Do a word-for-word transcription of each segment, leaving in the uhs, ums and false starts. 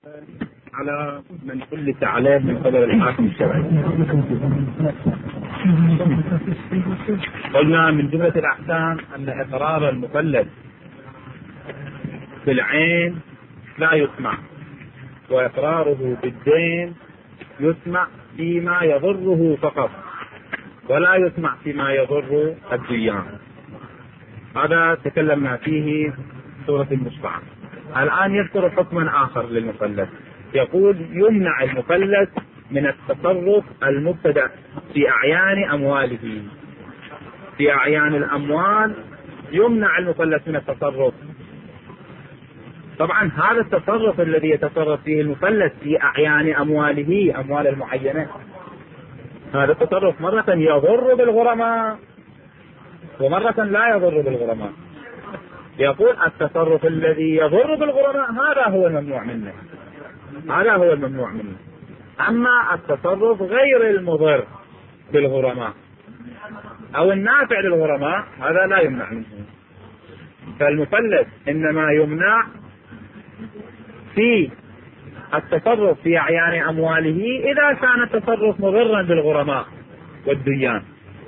على من كل عليه من قبل الحاكم الشرعي. قلنا من جملة الأحكام أن إقرار المكلف بالعين لا يسمع، وإقراره بالدين يسمع فيما يضره فقط ولا يسمع فيما يضر الديان. هذا تكلمنا فيه سورة المشفعة. الآن يذكر حكما آخر للمكلف، يقول يمنع المكلف من التصرف المبتدأ في أعيان أمواله. في أعيان الأموال يمنع المكلف من التصرف. طبعا هذا التصرف الذي يتصرف فيه المكلف في أعيان أمواله، أموال المعينة، هذا التصرف مرة يضر بالغرماء ومرة لا يضر بالغرماء. يقول التصرف الذي يضر بالغرماء هذا هو الممنوع منه، هذا هو الممنوع منه. أما التصرف غير المضر بالغرماء أو النافع للغرماء هذا لا يمنع منه. فالمكلف إنما يمنع في التصرف في أعيان أمواله إذا كان التصرف مضرا بالغرماء والديان.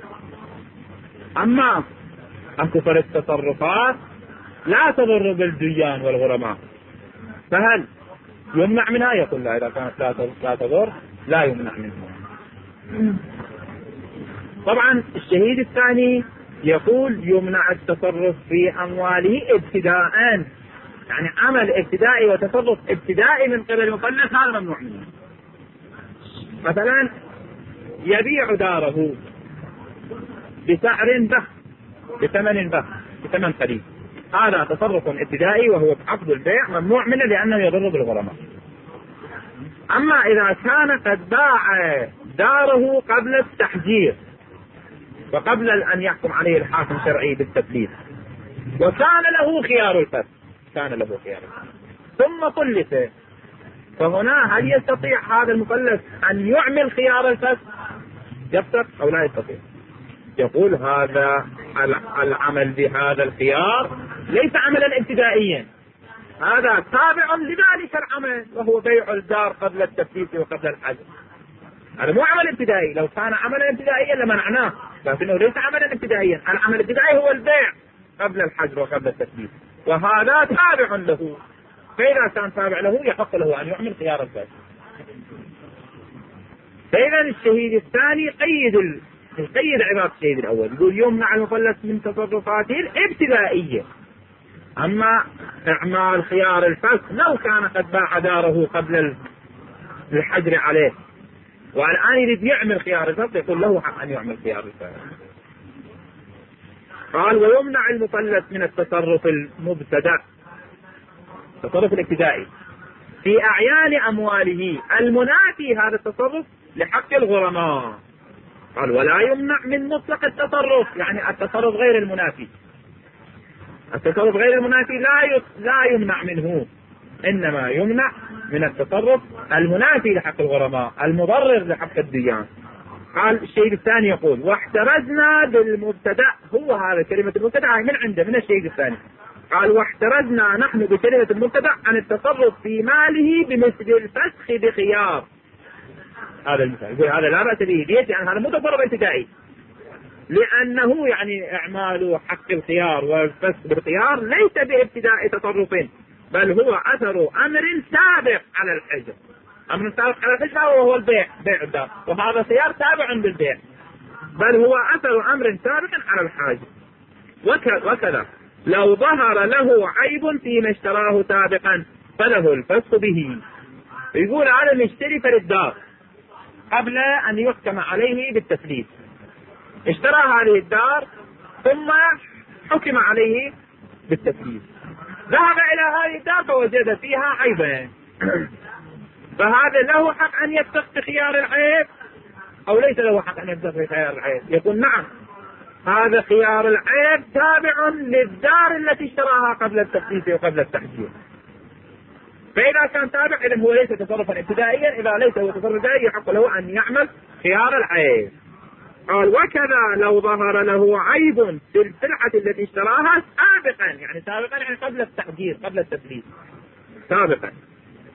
أما أكثر التصرفات لا تضر بالديان والغرماء فهل يمنع منها؟ يقول لا، إذا كانت لا تضر لا يمنع منها. طبعا الشهيد الثاني يقول يمنع التصرف في أمواله ابتداء، يعني عمل ابتدائي وتصرف ابتدائي من قبل المكلف هذا ممنوع منه. مثلا يبيع داره بسعر بخس، بثمن بخس، بثمن قليل، هذا تصرف ابتدائي وهو عقد البيع ممنوع منه لأنه يضر بالغرماء. أما إذا كان قد باع داره قبل التحجير وقبل أن يحكم عليه الحاكم الشرعي بالتفليس وكان له خيار الفسخ، كان له خيار الفسخ ثم طلق، فهنا هل يستطيع هذا المكلف أن يعمل خيار الفسخ يفسخ أو لا يستطيع؟ يقول هذا العمل بهذا الخيار ليس عملا ابتدائيا، هذا تابع لذلك العمل وهو بيع الدار قبل التفليس وقبل الحجر. هذا مو عمل ابتدائي، لو كان عملا ابتدائيا لمنعناه، لكنه ليس عملا ابتدائيا. العمل الابتدائي هو البيع قبل الحجر وقبل التفليس، وهذا تابع له، فإذا كان تابع له يحق له أن يعمل خيار الفسخ. فإذا الشهيد الثاني قيد ال... يقيد عبارة الشهيد الأول، يقول يمنع المكلف من تصرفاته الابتدائية. أما إعمال خيار الفسخ لو كان قد باع داره قبل الحجر عليه والآن يريد يعمل خيار الفسخ يقول له حق أن يعمل خيار الفسخ. قال ويمنع المكلف من التصرف المبتدأ، التصرف الابتدائي في أعيان أمواله المنافي هذا التصرف لحق الغرماء. قال ولا يمنع من مطلق التصرف، يعني التصرف غير المنافي، التصرف غير المنافي لا لا يمنع منه، إنما يمنع من التصرف المنافي لحق الغرماء المضرر لحق الديان. قال الشيء الثاني يقول واحترزنا بالمبتدأ، هو هذا كلمة المبتدأ من عنده من الشيء الثاني. قال واحترزنا نحن بكلمة المبتدأ عن التصرف في ماله بمثل الفسخ بخيار. هذا المثال يقول هذا لا بأس به، ليش؟ يعني هذا مو تصرف ابتدائي، لأنه يعني إعمال حق الخيار والفسخ بالخيار ليس بابتداء تصرف، بل هو أثر أمر سابق على الحجر. أمر سابق على الحجر وهو البيع، بيع الدار، وهذا خيار تابع بالبيع، بل هو أثر أمر سابق على الحاجر. وكذا لو ظهر له عيب فيما اشتراه سابقا فله الفسخ به. يقول هذا المشتري فللدار قبل أن يحكم عليه بالتفليس، اشترى هذه الدار ثم حكم عليه بالتفليس، ذهب إلى هذه الدار فوجد فيها عيبا، فهذا له حق أن يفسخ بخيار العيب أو ليس له حق أن يفسخ بخيار العيب؟ يقول نعم، هذا خيار العيب تابع للدار التي اشتراها قبل التفليس وقبل التحجير. فإذا كان تابع إذن هو ليس تصرفا ابتدائيا، إذا ليس هو تصرف ابتدائي يحق له أن يعمل خيار العيب. قال وكذا لو ظهر له عيب في السلعة التي اشتراها سابقا، يعني سابقا يعني قبل التحجير قبل التفليس سابقا،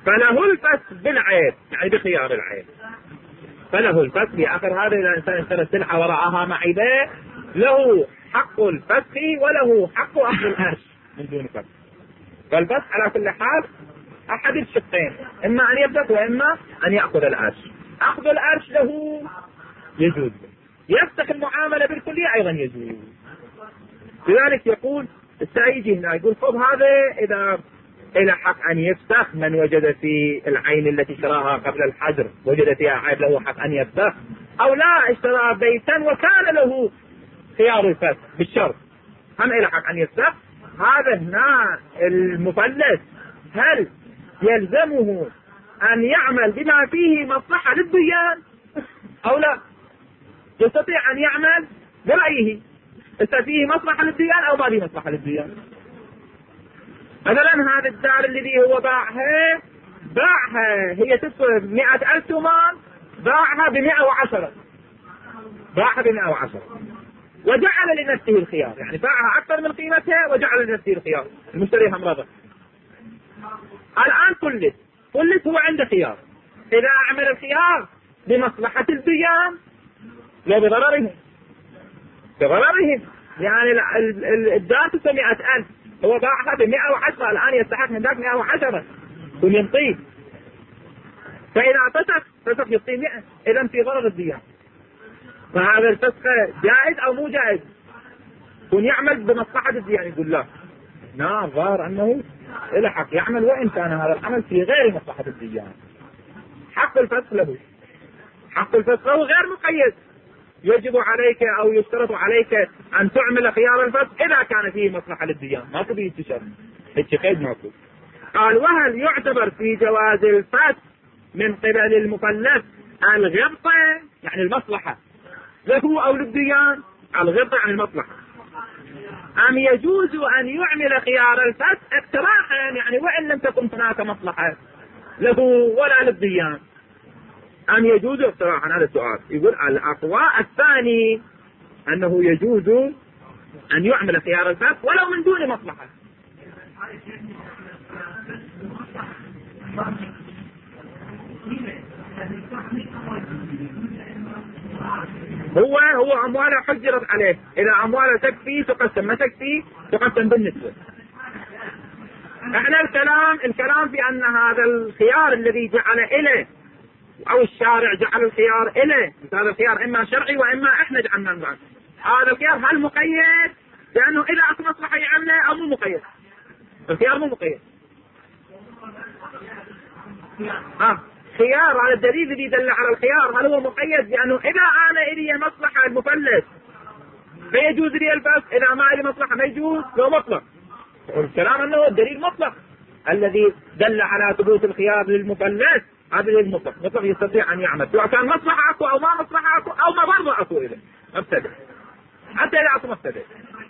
فله الفسخ بالعيب، يعني بخيار العيب، فله الفسخ في آخر هذا. إذا الإنسان اشترى سلعة ورعاها معيبة له حق الفسخ وله حق أخذ الأرش من دون فسخ. فالفسخ على كل حال أحد الشقين، إما أن يفسخ وإما أن يأخذ الأرش. أخذ الأرش له يجوز، يفسخ المعاملة بالكلية أيضا يجوز. لذلك يقول السعيدي هنا يقول خذ هذا إذا إلى حق أن يفسخ من وجد في العين التي شراها قبل الحجر وجد فيها عيب له حق أن يفسخ، أو لا اشترى بيتا وكان له خيار الفسخ بالشرط هم إلى حق أن يفسخ. هذا هنا المفلس هل يلزمه أن يعمل بما فيه مصلحة للديان أو لا؟ يستطيع أن يعمل برأيه إذا فيه مصلحة للديان أو ما فيه مصلحة للديان. مثلا هذا الدار الذي هو باعها باعها هي تسوى مئة ألف تومان، باعها بمئة وعشرة باعها بمئة وعشرة وجعل لنفسه الخيار، يعني باعها أكثر من قيمتها وجعل لنفسه الخيار، المشتري هم رضى. الآن كلت كلت هو عنده خيار، إذا أعمل الخيار بمصلحة الديان لا بضررهم بضررهم يعني الدار تسوى مئة ألف هو باعها بمئة وعشرة، الآن يستحق من ذاك مئة وعشرة ثم ينطيه، فإذا فسخ فسخ يعطيه مئة، إذا في ضرر الديان. فهذا الفسخ جائز أو مو جائز؟ كن يعمل بمصلحة الديان يقول لا نعم ظاهر أنه إلى حق يعمل وإن كان هذا العمل في غير مصلحة الديان. حق الفسخ له حق الفسخ له غير مقيد، يجب عليك أو يشترط عليك أن تعمل خيار الفسخ إذا كان فيه مصلحة للديان، ما تبي يتشرط التقيد ماكو. قال وهل يعتبر في جواز الفسخ من قبل المفلس الغبطة يعني المصلحة له أو للديان؟ الغبطة عن المصلحة. أم يجوز أن يعمل خيار الفسخ اقتراحا يعني وإن لم تكن هناك مصلحة له ولا للديان؟ أم يجوز اقتراحا؟ هذا السؤال. يقول الأقوى الثاني أنه يجوز أن يعمل خيار الفسخ ولو من دون مصلحة. هو هو أمواله حجرت عليه، إذا أمواله تكفي تقسم، ما تكفي تقسم بالنسبة. احنا الكلام الكلام في أن هذا الخيار الذي جعل إليه أو الشارع جعل الخيار إليه، هذا الخيار إما شرعي وإما إحنا جعلنا نظام. هذا الخيار هل مقيد لأنه إذا أكو مصلحة يعمله أو مو مقيد؟ الخيار مو مقيد. ها خيار على الدليل الذي دل على الخيار هل هو مقيد لأنه إذا أنا إلي مصلحة المفلس فيجوز لي الفسخ، إذا ما إلي مصلحة ما يجوز، لو مطلق. والكلام أنه الدليل مطلق الذي دل على ثبوت الخيار للمفلس هذا دليل مطلق، مطلق يستطيع أن يعمل سواء كان مصلحة أكو أو ما مصلحة أكو أو ما برضه أكو إليه مبتدئ، حتى إذا أكو مبتدئ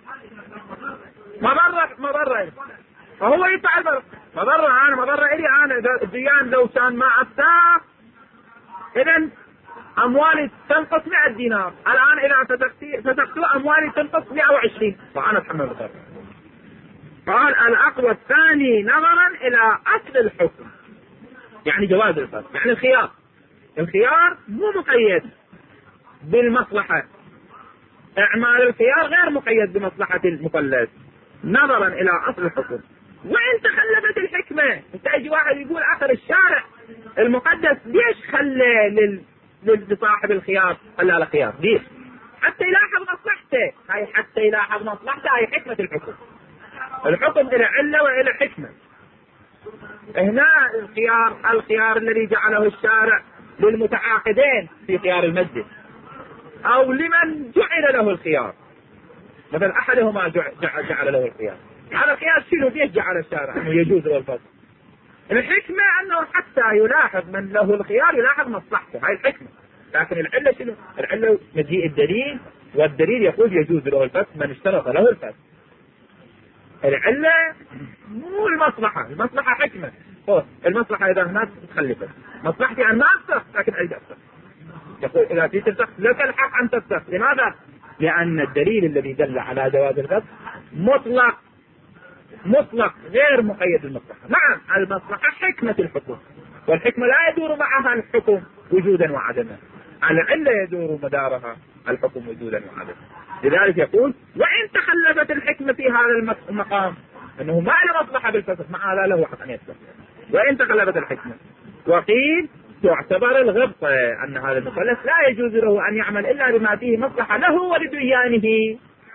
مضرة مضرة فهو يدفع البرق. مضرة أنا مضرة إلي أنا إذا الديان لو كان ما أفتاح إذن أموالي تنقص مئة دينار، الآن إذا فتحتوا أموالي تنقص مئة وعشرين فأنا أتحمل الضرر. قال الأقوى الثاني نظرا إلى أصل الحكم يعني جواز الفسخ، يعني الخيار الخيار مو مقيد بالمصلحة، إعمال الخيار غير مقيد بمصلحة المفلس نظرا إلى أصل الحكم. وإن تخلفت الحكمة تأتي واحد يقول آخر الشارع المقدس ليش خلى لل... لصاحب الخيار خلى له خيار؟ ليش؟ حتى يلاحظ مصلحته، هاي حتى يلاحظ مصلحته، هاي حكمة الحكم. الحكم إلى علة وإلى حكمة. هنا الخيار الخيار الذي جعله الشارع للمتعاقدين في خيار المسجد أو لمن جعل له الخيار، مثلا أحدهما جعل, جعل له الخيار، على الخيار شنو ليش جعل الشارع أنه يجوز له الفسخ؟ الحكمة أنه حتى يلاحظ من له الخيار يلاحظ مصلحته، هاي الحكمة. لكن العلة شنو؟ العلة مجيء الدليل، والدليل يقول يجوز له الفسخ من اشترط له الفسخ. العلة مو المصلحة، المصلحة حكمة. المصلحة إذا الناس تخلفت، مصلحتي أن ما أفسخ لكن أريد أفسخ. يقول إذا في تفسخ لك الحق أن تفسخ، لماذا؟ لأن الدليل الذي دل على جواز الفسخ مطلق مطلق غير مقيد بالمصلحة. نعم المصلحة حكمة الحكم، والحكمة لا يدور معها الحكم وجودا وعدما، العلة يدور مدارها الحكم وجودا وعدما. لذلك يقول وإن تخلفت الحكمة في هذا المقام، أنه ما له مصلحة بالفسخ، مع هذا له حق أن يفسخ وإن تخلفت الحكمة. وقيل تعتبر الغبطة، أن هذا المثلث لا يجوز له أن يعمل إلا بما فيه مصلحة له ولديانه.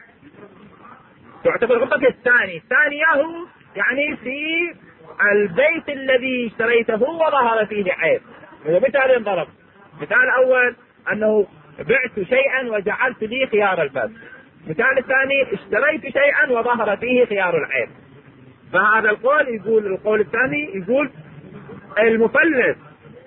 تعتبر غبطة الثاني، ثانيه يعني في البيت الذي اشتريته وظهر فيه عيب. ومثال ضرب، مثال أول أنه بعت شيئا وجعلت لي خيار الفسخ، مثال الثاني اشتريت شيئا وظهر فيه خيار العيب. فهذا القول يقول، القول الثاني يقول المفلس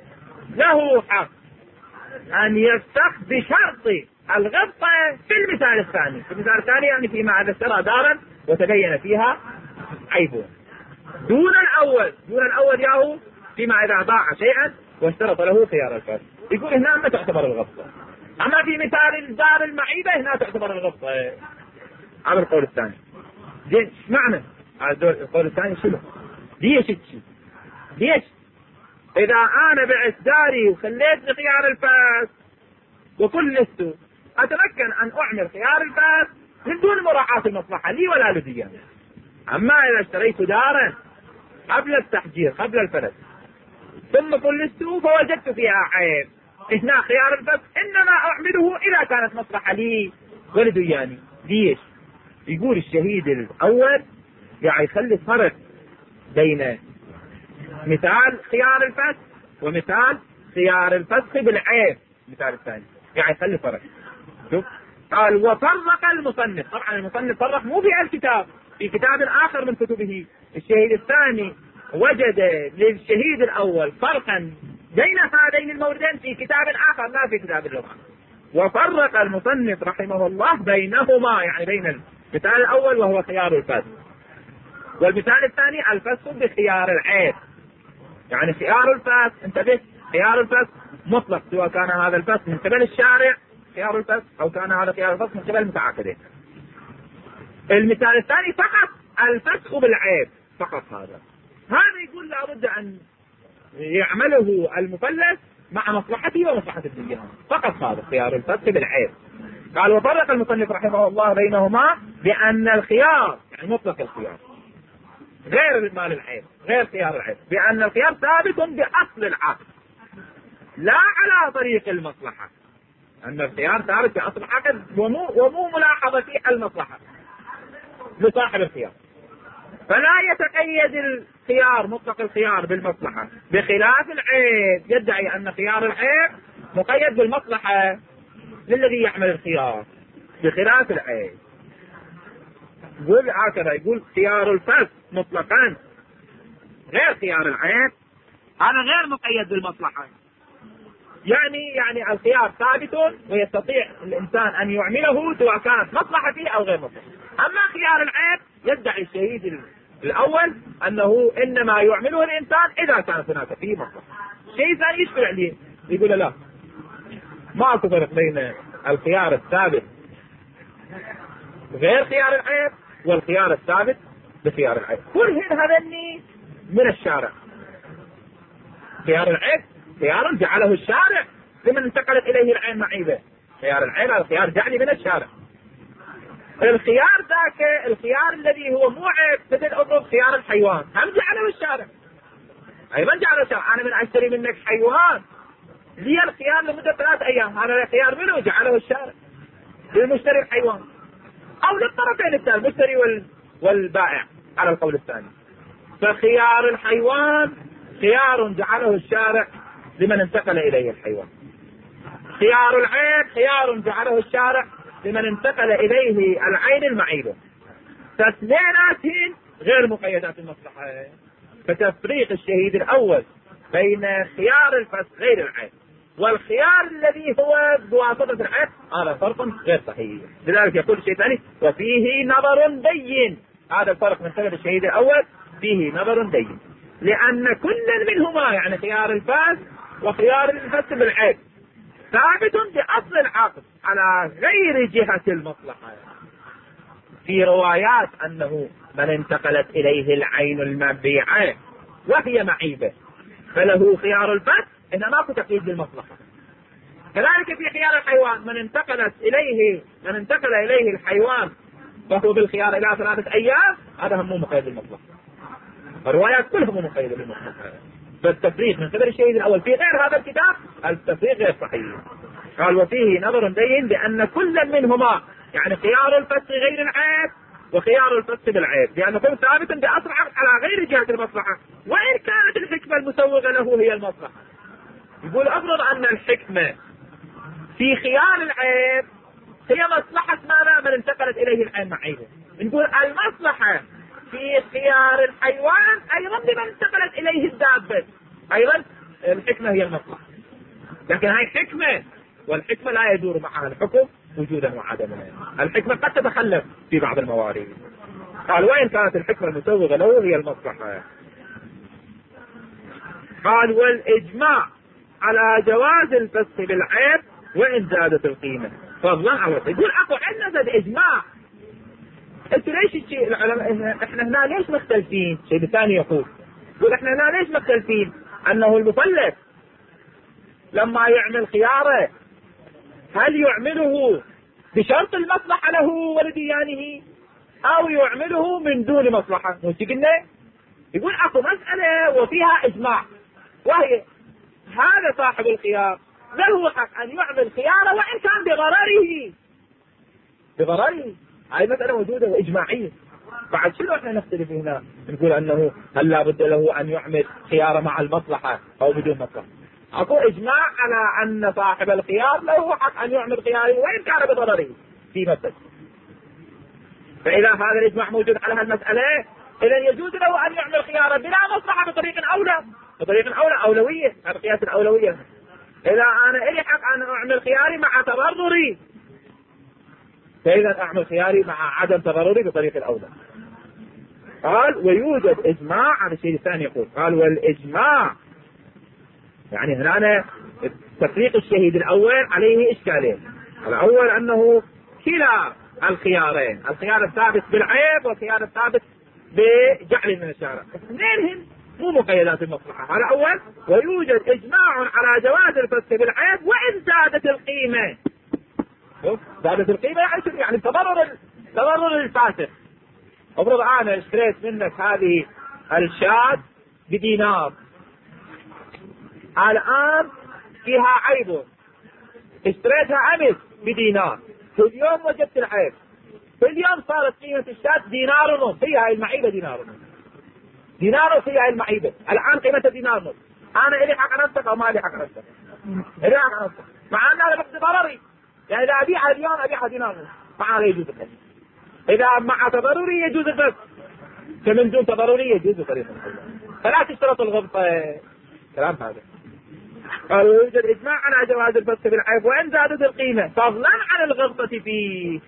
له حق أن يفسخ بشرط الغبطة في المثال الثاني. في المثال الثاني يعني فيما إذا اشترى دارا وتبين فيها عيبه، دون الأول. دون الأول ياهو فيما إذا باع شيئا واشترط له خيار الفسخ، يقول هنا ما تعتبر الغبطة. أما في مثال الدار المعيبة هنا تعتبر الغبطة. هذا القول الثاني. زين ايش معنى هذا القول الثاني؟ شنو ليش شيء ليش إذا أنا بعت داري وخليت خيار الفسخ وكلفته أتمكن أن أعمل خيار الفسخ من دون مراعاة المصلحة لي ولا لديان. أما إذا اشتريت دارا قبل التحجير قبل الفلس ثم كلفته فوجدت فيها عيب، هنا خيار الفسخ إنما أعمله إذا كانت مصلحة لي ولدياني. ليش؟ يقول الشهيد الأول يعني يخلي فرق بين مثال خيار الفسخ ومثال خيار الفسخ بالعيب. مثال الثاني يعني يخلي فرق. شوف قال وفرق المصنف، طبعا المصنف فرق مو في الكتاب، في كتاب آخر من كتبه. الشهيد الثاني وجد للشهيد الأول فرقا بين هذين الموردين في كتاب آخر لا في كتاب اللغة. وفرق المصنف رحمه الله بينهما، يعني بين المثال الأول وهو خيار الفسخ والمثال الثاني الفسخ بخيار العيب. يعني خيار الفسخ انتبه، خيار الفسخ مطلق سواء كان هذا الفسخ من قبل الشارع خيار الفسخ أو كان هذا خيار الفسخ من قبل المتعاقدين. المثال الثاني فقط الفسخ بالعيب فقط. هذا هذا يقول لابد أن يعمله المفلس مع مصلحته ومصلحة الديان فقط، هذا خيار الفسخ بالعيب. قال وفرق المصنف رحمه الله بينهما بأن الخيار يعني مطلق الخيار غير مال العيب غير خيار العيب، بأن الخيار ثابت بأصل العقد لا على طريق المصلحة. أن الخيار ثابت بأصل العقد ومو, ومو ملاحظة في المصلحة لصاحب الخيار، فلا يتقيد الخيار مطلق الخيار بالمصلحة، بخلاف العيب يدعي أن خيار العيب مقيد بالمصلحة للذي يعمل الخيار بخلاف العيب. يقول هكذا، يقول خيار الفسخ مطلقا غير خيار العيب هذا غير مقيد بالمصلحة، يعني يعني الخيار ثابت ويستطيع الإنسان أن يعمله سواء كانت مصلحة فيه أو غير مصلحة. أما خيار العيب يدعي الشهيد الأول أنه إنما يعمله الإنسان إذا كانت هناك فيه مصلحة. شيء ثاني يشكل عليه، يقول لا ما أكو فرق بين الخيار الثابت غير خيار العيب والخيار الثابت بخيار العيب. كل هذني من الشارع. خيار العيب خيار جعله الشارع لمن انتقلت إليه العين معيبة، خيار العيب هذا خيار جعلي من الشارع. الخيار ذاك الخيار الذي هو مو عيب مثل أضرب خيار الحيوان هم جعله الشارع، أي من جعله الشارع. أنا من أشتري منك حيوان لي الخيار لمدة ثلاث أيام، هذا الخيار منه جعله الشارع للمشتري الحيوان أو للطرفين الثاني المشتري والبائع على القول الثاني. فخيار الحيوان خيار جعله الشارع لمن انتقل إليه الحيوان، خيار العيب خيار جعله الشارع لمن انتقل إليه العين المعيبة. فاثنيناتهم غير مقيدات المصلحة. فتفريق الشهيد الأول بين خيار الفسخ غير العيب والخيار الذي هو بواسطة العيب هذا فرق غير صحيح. لذلك يقول الشيء الثاني وفيه نظر بين. هذا الفرق من قبل الشهيد الأول فيه نظر بين، لأن كل منهما يعني خيار الفسخ وخيار الفسخ بالعيب ثابت بأصل العقد على غير جهة المصلحة. في روايات أنه من انتقلت إليه العين المبيعة وهي معيبة فله خيار الفتح، إن ماكو تقييد للمصلحة. كذلك في خيار الحيوان، من انتقلت إليه من انتقل إليه الحيوان فهو بالخيار إلى ثلاثة أيام، هذا هم مو مقيد للمصلحة. الروايات كلهم مو مقيدة للمصلحة. فالتفريق من قبل الشهيد الأول في غير هذا الكتاب التفريق غير صحيح. قال وفيه نظر بين بأن كل منهما، يعني خيار الفتح غير العيب وخيار الفتح بالعيب، لأنه يكون ثابتا بأصل على غير جهة المصلحة، وإن كانت الحكمة المسوغة له هي المصلحة. يقول أفرض أن الحكمة في خيار العيب هي مصلحة ماذا؟ من انتقلت إليه العين معيبة. نقول المصلحة في خيار الحيوان أيضا بمن انتقلت إليه الدابة، أيضا الحكمة هي المصلحة. لكن هاي حكمة، والحكمة لا يدور معها الحكم وجودا وعدما. الحكمة قد تتخلف في بعض الموارد. قال وإن كانت الحكمة المسوغة له هي المصلحة. قال والإجماع على جواز الفسخ بالعيب وإن زادت القيمة فضلا عن الوصف. يقول أكو عندنا زاد إجماع. انتوا ليش الشيء العلماء احنا هنا ليش مختلفين؟ شيء ثاني يقول يقول احنا هنا ليش مختلفين؟ أنه المفلس لما يعمل خياره هل يعمله بشرط المصلحة له ولديانه أو يعمله من دون مصلحة؟ مش قلنا؟ يقول أكو مسألة وفيها إجماع، وهي هذا صاحب الخيار له حق أن يعمل خياره وإن كان بضرره بضرره. هاي مسألة موجودة وإجماعية. بعد شنو احنا نختلف هنا؟ نقول أنه هل لابد له أن يعمل خياره مع المصلحة أو بدون مصلحة. أكو إجماع على أن صاحب الخيار له حق أن يعمل خياره وإن كان بضرره في مسألة. فإذا هذا الإجماع موجود على هالمسألة إذا يجوز له أن يعمل خياره بلا مصلحة بطريق أولى بطريق أولى أولوية. هذا قياس الأولوية. إذا أنا إلي حق أن أعمل خياري مع تضرري فإذا أعمل خياري مع عدم تضرري بطريق الأولى. قال ويوجد إجماع على الشيء الثاني. يقول قال والإجماع يعني هنا تفريق الشهيد الأول عليه إشكالين. الأول أنه كلا الخيارين، الخيار الثابت بالعيب والخيار الثابت بجعل من الشارع، اثنينهم مو مقيدات المصلحة. هذا أول. ويوجد إجماع على جواز الفسخ بالعيب وإن زادت القيمة. زادت القيمة يعني يعني تضرر تضرر الفاسق. افرض أنا اشتريت منك هذه الشاة بدينار، الآن فيها عيب، اشتريتها أمس بدينار، في اليوم وجدت العيب، في اليوم صارت قيمة الشاة دينار ونص، فيها المعيبة دينار ونص، دينار فيها المعيبة، الآن قيمتها دينار ونص. أنا إلي حق أنفق أو ما لي حق أنفق؟ إلي حق أنفق، مع أن أنا بقصد ضرري، يعني إذا أبيعها اليوم أبيعها دينار ونص، مع هذا يجوز الفسخ. إذا مع تضرري يجوز الفسخ، فمن دون تضرري يجوز طريقة الحل. فلا تشترط الغبطة. كلام هذا. قالوا يوجد إجماع على جواز الفسخ بالعيب وإن زادت القيمة فضلا عن الغبطة فيه.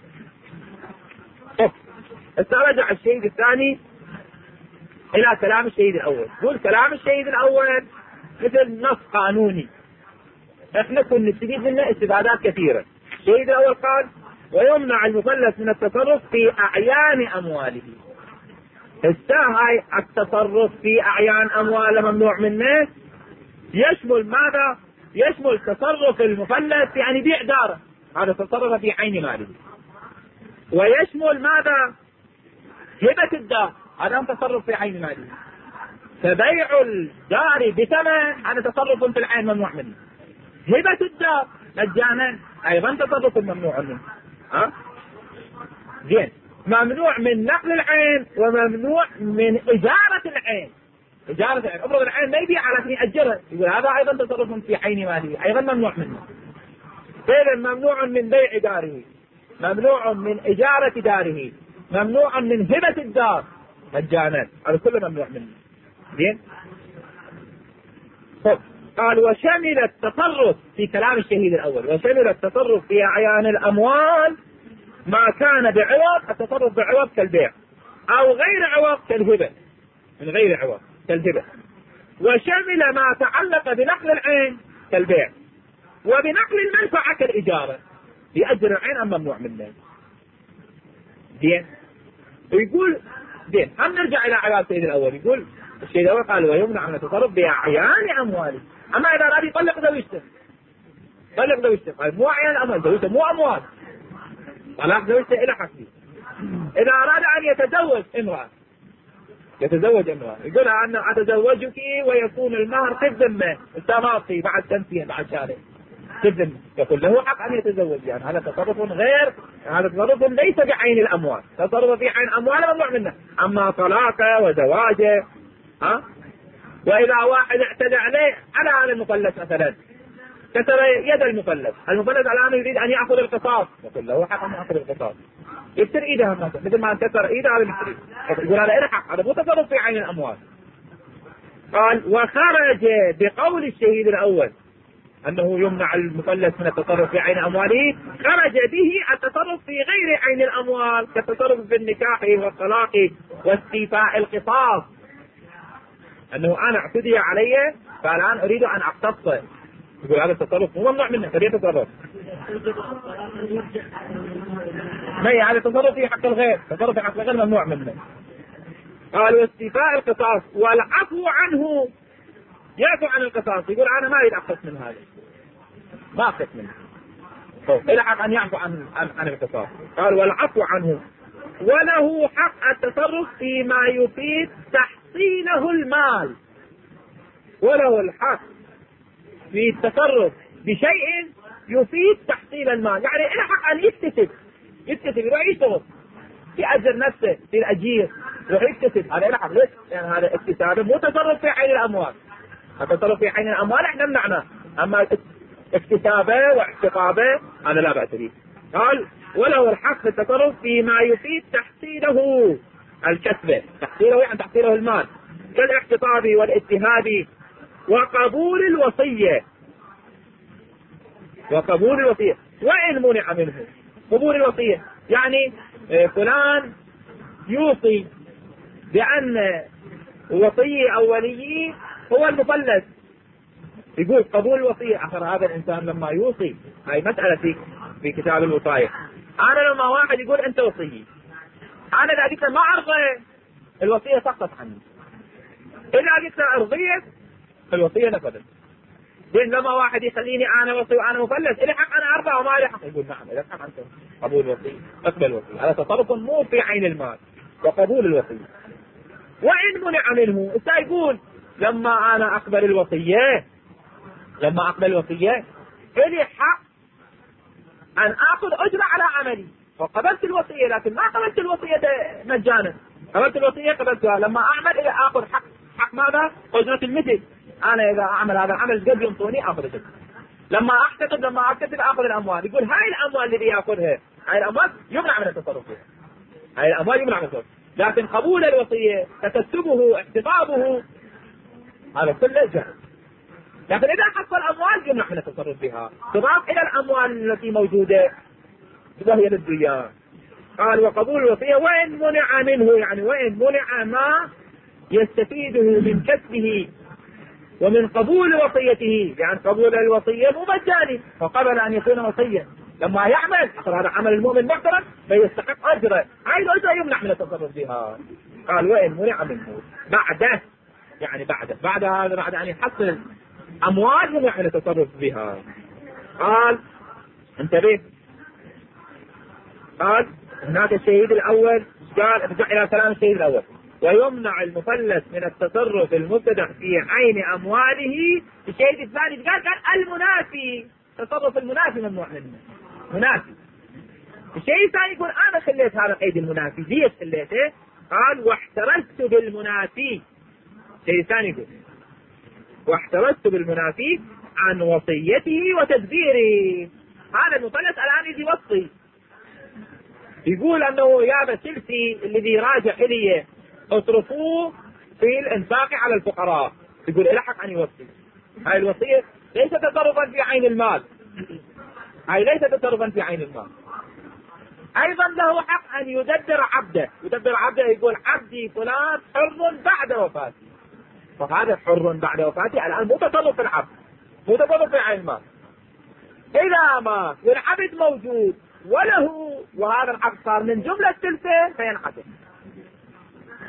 استرجع الشهيد الثاني إلى كلام الشهيد الأول. يقول كلام الشهيد الأول مثل نص قانوني، احنا كنا نستفيد منه استفادات كثيرة. الشهيد الأول قال ويمنع المفلس من التصرف في أعيان أمواله. هاي التصرف في أعيان أمواله ممنوع منه، يشمل ماذا؟ يشمل تصرف المفلس يعني بيع داره، هذا تصرف في عين ماله، ويشمل ماذا؟ هبة الدار، هذا تصرف في عين ماله. فبيع الدار بثمن هذا تصرف في العين ممنوع منه. هبة الدار مجانا أيضا تصرف ممنوع منه. ها؟ زين، ممنوع من نقل العين وممنوع من إجارة العين. إجارة العين، أفرض العين ما يبيع على أن يأجرها، يقول هذا أيضا تصرف في عين ماله، أيضا ممنوع منه. فإذا ممنوع من بيع داره، ممنوع من إجارة داره، ممنوع من هبة الدار مجانا، هذا كله ممنوع منه. زين؟ طب قال وشمل التصرف في كلام الشهيد الأول، وشمل التصرف في أعيان الأموال ما كان بعوض، التصرف بعوض كالبيع، أو غير عوض كالهبة، من غير عوض كالهبة. وشمل ما تعلق بنقل العين كالبيع، وبنقل المنفعة كالإجارة. يأجر العين أم ممنوع منه. زين؟ ويقول زين، هم نرجع الى عيال السيد الاول. يقول الشيء الاول قال ويمنع من التصرف باعيان امواله. اما اذا اراد يطلق زوجته، طلق زوجته قال مو اعيان الاموال، زوجته مو اموال، طلاق زوجته الى حسبه. اذا اراد ان يتزوج امراه، يتزوج امراه يقول انا اتزوجك ويكون المهر في الذمه، التماطي بعد سنتين بعد شهرين في الذمه، يقول له حق ان يتزوج. يعني هذا تصرف غير، هذا تصرف ليس بعين الاموال، تصرف في عين امواله ممنوع منه. اما طلاقه وزواجه ها. واذا واحد اعتدى عليه على هذا المفلس مثلا، كسر يد المفلس، المفلس الان يريد ان ياخذ القصاص، يقول له حق ان ياخذ القصاص، يكسر ايده مثلا مثل ما كسر ايده هذا يكسر، يقول هذا له حق، هذا مو تصرف في عين الاموال. قال وخرج بقول الشهيد الاول انه يمنع المفلس من التصرف في عين امواله، خرج به التصرف في غير عين الاموال كالتصرف في النكاح والطلاق واستيفاء القصاص، انه انا اعتدي علي فالان اريد ان اقتص، يقول هذا التصرف مو ممنوع منه، فليه تصرف؟ ما هذا تصرف في حق الغير، تصرف في حق الغير ممنوع منه. قال واستيفاء القصاص والعفو عنه، يعفو عن القصاص، يقول انا ما اريد اقتص من هذا، ما اقتص منه، الى حق ان يعفو عن عن القصاص. قال والعفو عنه وله حق التصرف فيما يفيد تحصيله المال، وله الحق في التصرف بشيء يفيد تحصيل المال، يعني له حق ان يكتسب، يكتسب يروح يشتغل يأجر نفسه في الاجير يروح يكتسب، هذا له حق. ليش؟ لان يعني هذا اكتسابه مو تصرف في عين الاموال، التصرف في عين الاموال احنا نمنعنا، اما اكتسابه واحتقابه هذا لا بأس به. قال وله الحق في التصرف فيما يفيد تحصيله الكسبه، تحصيله يعني تحصيله المال، كالاحتطاب والاجتهاد وقبول الوصية، وقبول الوصية وإن منع منه. قبول الوصية يعني فلان يوصي بأن وصي أو ولي هو المفلس، يقول قبول الوصية. آخر هذا الإنسان لما يوصي، هاي مسألة في في كتاب الوصاية، أنا لما واحد يقول أنت وصي، أنا إذا قلت ما أرضى الوصية سقطت عني، إذا قلت أرضيت الوصية نفذت. لأن لما واحد يخليني أنا وصي وأنا مفلس، إلي حق أنا أرضى وما إلي حق، يقول نعم إلي حق أنت قبول الوصية، اقبل الوصية، هذا تصرف مو في عين المال وقبول الوصية. وإن منع منه، يقول لما أنا أقبل الوصية، لما أقبل الوصية إلي حق أن آخذ أجرة على عملي، وقبلت الوصية لكن ما قبلت الوصية مجانا، قبلت الوصية قبلتها، لما أعمل إلي آخذ حق، حق ماذا؟ أجرة المثل، أنا إذا أعمل هذا العمل قد ينطوني آخذ الجزء، لما أحتقد لما أكتب آخذ الأموال. يقول هاي الأموال اللي يأخذها، هاي الأموال يمنع من التصرف فيها، هاي الأموال يمنع من التصرف، لكن قبول الوصية تكتبه احتفاظه هذا كله جائز. لكن إذا حصل أموال يمنع من التصرف بها، تضاف إلى الأموال التي موجودة وهي للديان. قال وقبول الوصية وإن منع منه، يعني وإن منع ما يستفيده من كسبه ومن قبول وصيته، يعني قبول الوصية مو مجاني، فقبل أن يكون وصيا، لما يعمل هذا عمل المؤمن محترم فيستحق أجره، هاي الأجرة يمنع من التصرف بها. قال وإن منع منه بعده، يعني بعده بعد هذا بعد أن يحصل أموال يمنع من التصرف بها. قال انتبه، قال هناك الشهيد الأول، قال ارجع إلى كلام الشهيد الأول ويمنع المفلس من التصرف المبتدع في عين أمواله. الشهيد الثاني قال قال المنافي، تصرف المنافي ممنوع منه، منافي. الشيء الثاني يقول أنا خليت هذا قيد المنافي، ليش خليته؟ قال واحترزت بالمنافي. الشيء الثاني يقول واحترزت بالمنافي عن وصيته وتدبيره. هذا المفلس الآن يجي يوصي، يقول أنه يا بسلسي الذي راجع إليه اصرفوه في الانفاق على الفقراء، يقول الحق أن يوصي. هاي الوصية ليس تصرفا في عين المال، هاي ليس تصرفا في عين المال. أيضا له حق أن يدبر عبده، يدبر عبده يقول عبدي فلان حر بعد وفاتي، فهذا حر بعد وفاتي الآن مو تصرف في العبد، مو تصرف في عين المال. إذا مات والعبد موجود وله، وهذا العبد صار من جملة تلك فينعتق،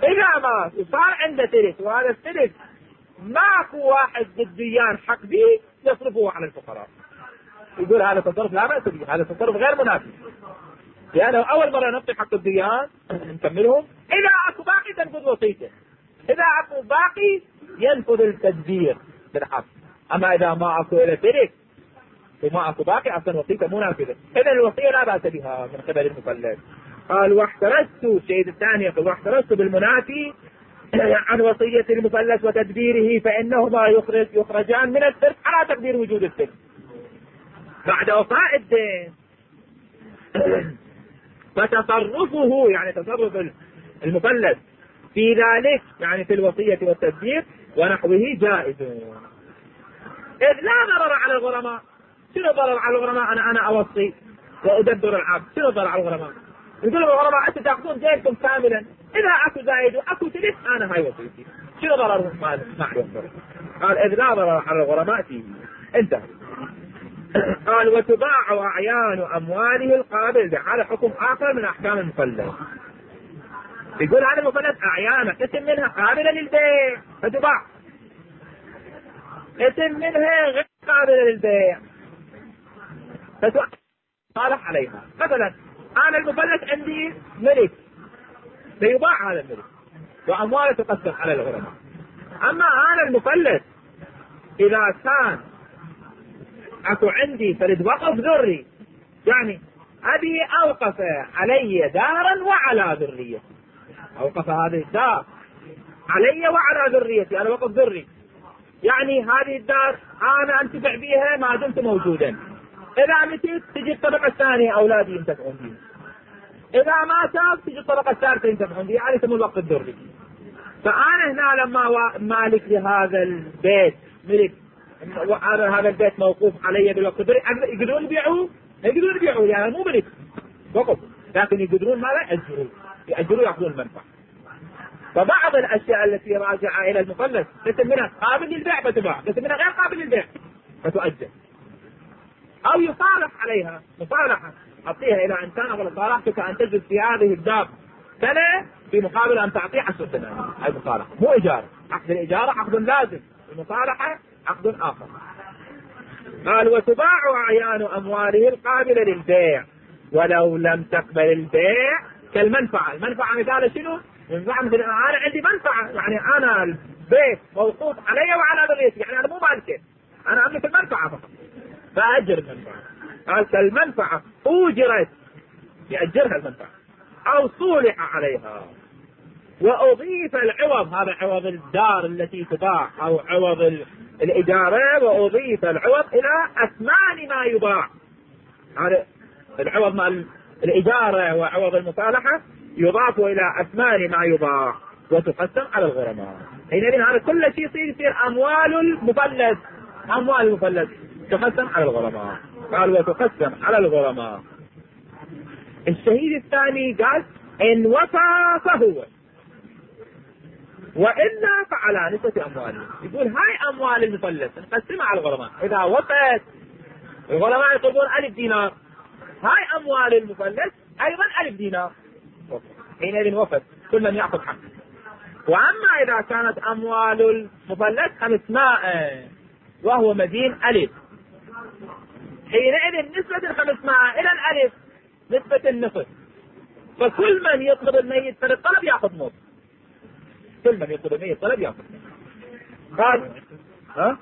إذا ما صار عنده ثلث وهذا الثلث ماكو واحد بالديان حق به يصرفه على الفقراء، يقول هذا تصرف لا بأس به، هذا تصرف غير مناسب، لأنه أول مرة نعطي حق الديان نكملهم، إذا أكو باقي تنفذ وصيته، إذا أكو باقي ينفذ التدبير بالحق. أما إذا ما أكو إلى ثلث وما أكو باقي أصلا وصيته مو نافذة، إذا الوصية لا بأس بها من قبل المفلس. قال واحترزت الشيء الثاني، قال واحترزت بالمنافي عن وصية المفلس وتدبيره فإنهما يخرج يخرجان من الثلث على تقدير وجود الثلث بعد وفاء الدين. فتصرفه يعني تصرف المفلس في ذلك يعني في الوصية والتدبير ونحوه جائز، إذ لا ضرر على الغرماء. شنو ضرر على الغرماء؟ أنا أنا أوصي وأدبر العقد، شنو ضرر على الغرماء؟ يقول الغرماء أنتم تأخذون دينكم كاملا، إذا أكو زايد وأكو ثلث أنا هاي وصيتي، شنو ضرر؟ ما ما يضر. قال إذ لا ضرر على الغرماء فيه، انتهى. قال وتباع أعيان أمواله القابل به، هذا حكم آخر من أحكام المفلس. يقول هذا المفلس أعيانه قسم منها قابلة للبيع فتباع، قسم منها غير قابلة للبيع فتصالح عليها. مثلا أنا المفلس عندي ملك فيباع هذا الملك وأمواله تقسم على الغرماء. أما أنا المفلس إذا كان أكو عندي فرد وقف ذري، يعني أبي أوقف علي دارا وعلى ذريتي، أوقف هذه الدار علي وعلى ذريتي، أنا وقف ذري، يعني هذه الدار أنا أنتفع بها ما دمت موجودا، إذا متيت تجي الطبقة الثانية أولادي ينتفعون بها، إذا ماتت تجي الطبقة الثالثة ينتفعون بها، يعني يسمون الوقف الذري. فأنا هنا لما مالك لهذا البيت ملك هذا البيت موقوف علي بالوقف الذري، يقدرون يبيعوه؟ يقدرون يبيعوه يعني مو ملك وقف، لكن يقدرون ماذا؟ يأجرون، يأجرون يأخذون المنفعة. فبعض الأشياء التي راجعة إلى المفلس قسم منها قابل للبيع فتباع، قسم منها غير قابل للبيع فتؤجر، أو يصالح عليها مصالحة، أعطيها إلى إنسان أقول صالحتك أن تجلس في هذه الدار سنة في مقابل أن تعطيه عشر سنوات، هذه مصالحة مو إجارة. عقد الإجارة عقد لازم، المصالحة عقد آخر. قال وتباع أعيان أمواله القابلة للبيع ولو لم تقبل البيع كالمنفعة. المنفعة مثال شنو؟ المنفعة مثل أنا عندي منفعة، يعني أنا البيت موقوف علي وعلى ذريتي، يعني أنا مو مالكه، أنا أملك المنفعة فقط فأجر المنفعة. قال كالمنفعة أوجرت يأجرها المنفعة أو صولح عليها وأضيف العوض، هذا عوض الدار التي تباع أو عوض الإجارة، وأضيف العوض إلى أثمان ما يباع. هذا العوض مع الإجارة وعوض المصالحة يضاف إلى أثمان ما يباع وتقسم على الغرماء. حينئذ هذا كل شيء يصير يصير أموال المفلس، أموال المفلس تقسم على الغرماء. قال وتقسم على الغرماء. الشهيد الثاني قال إن وفى فهو وإلا فعلى نسبة أمواله. يقول هاي أموال المفلس نقسمها على الغرماء، إذا وفت الغرماء يطلبون ألف دينار، هاي أموال المفلس أيضا ألف دينار، حينئذ وفت كل من يأخذ حقه. وأما إذا كانت أموال المفلس خمسمائة وهو مدين ألف، حينئذ نسبة الخمسمائة إلى الألف نسبة النصف، فكل من يطلب الميت في الطلب يأخذ نصف، كل من يطلب الميت طلب يأخذ نصف. قال ها؟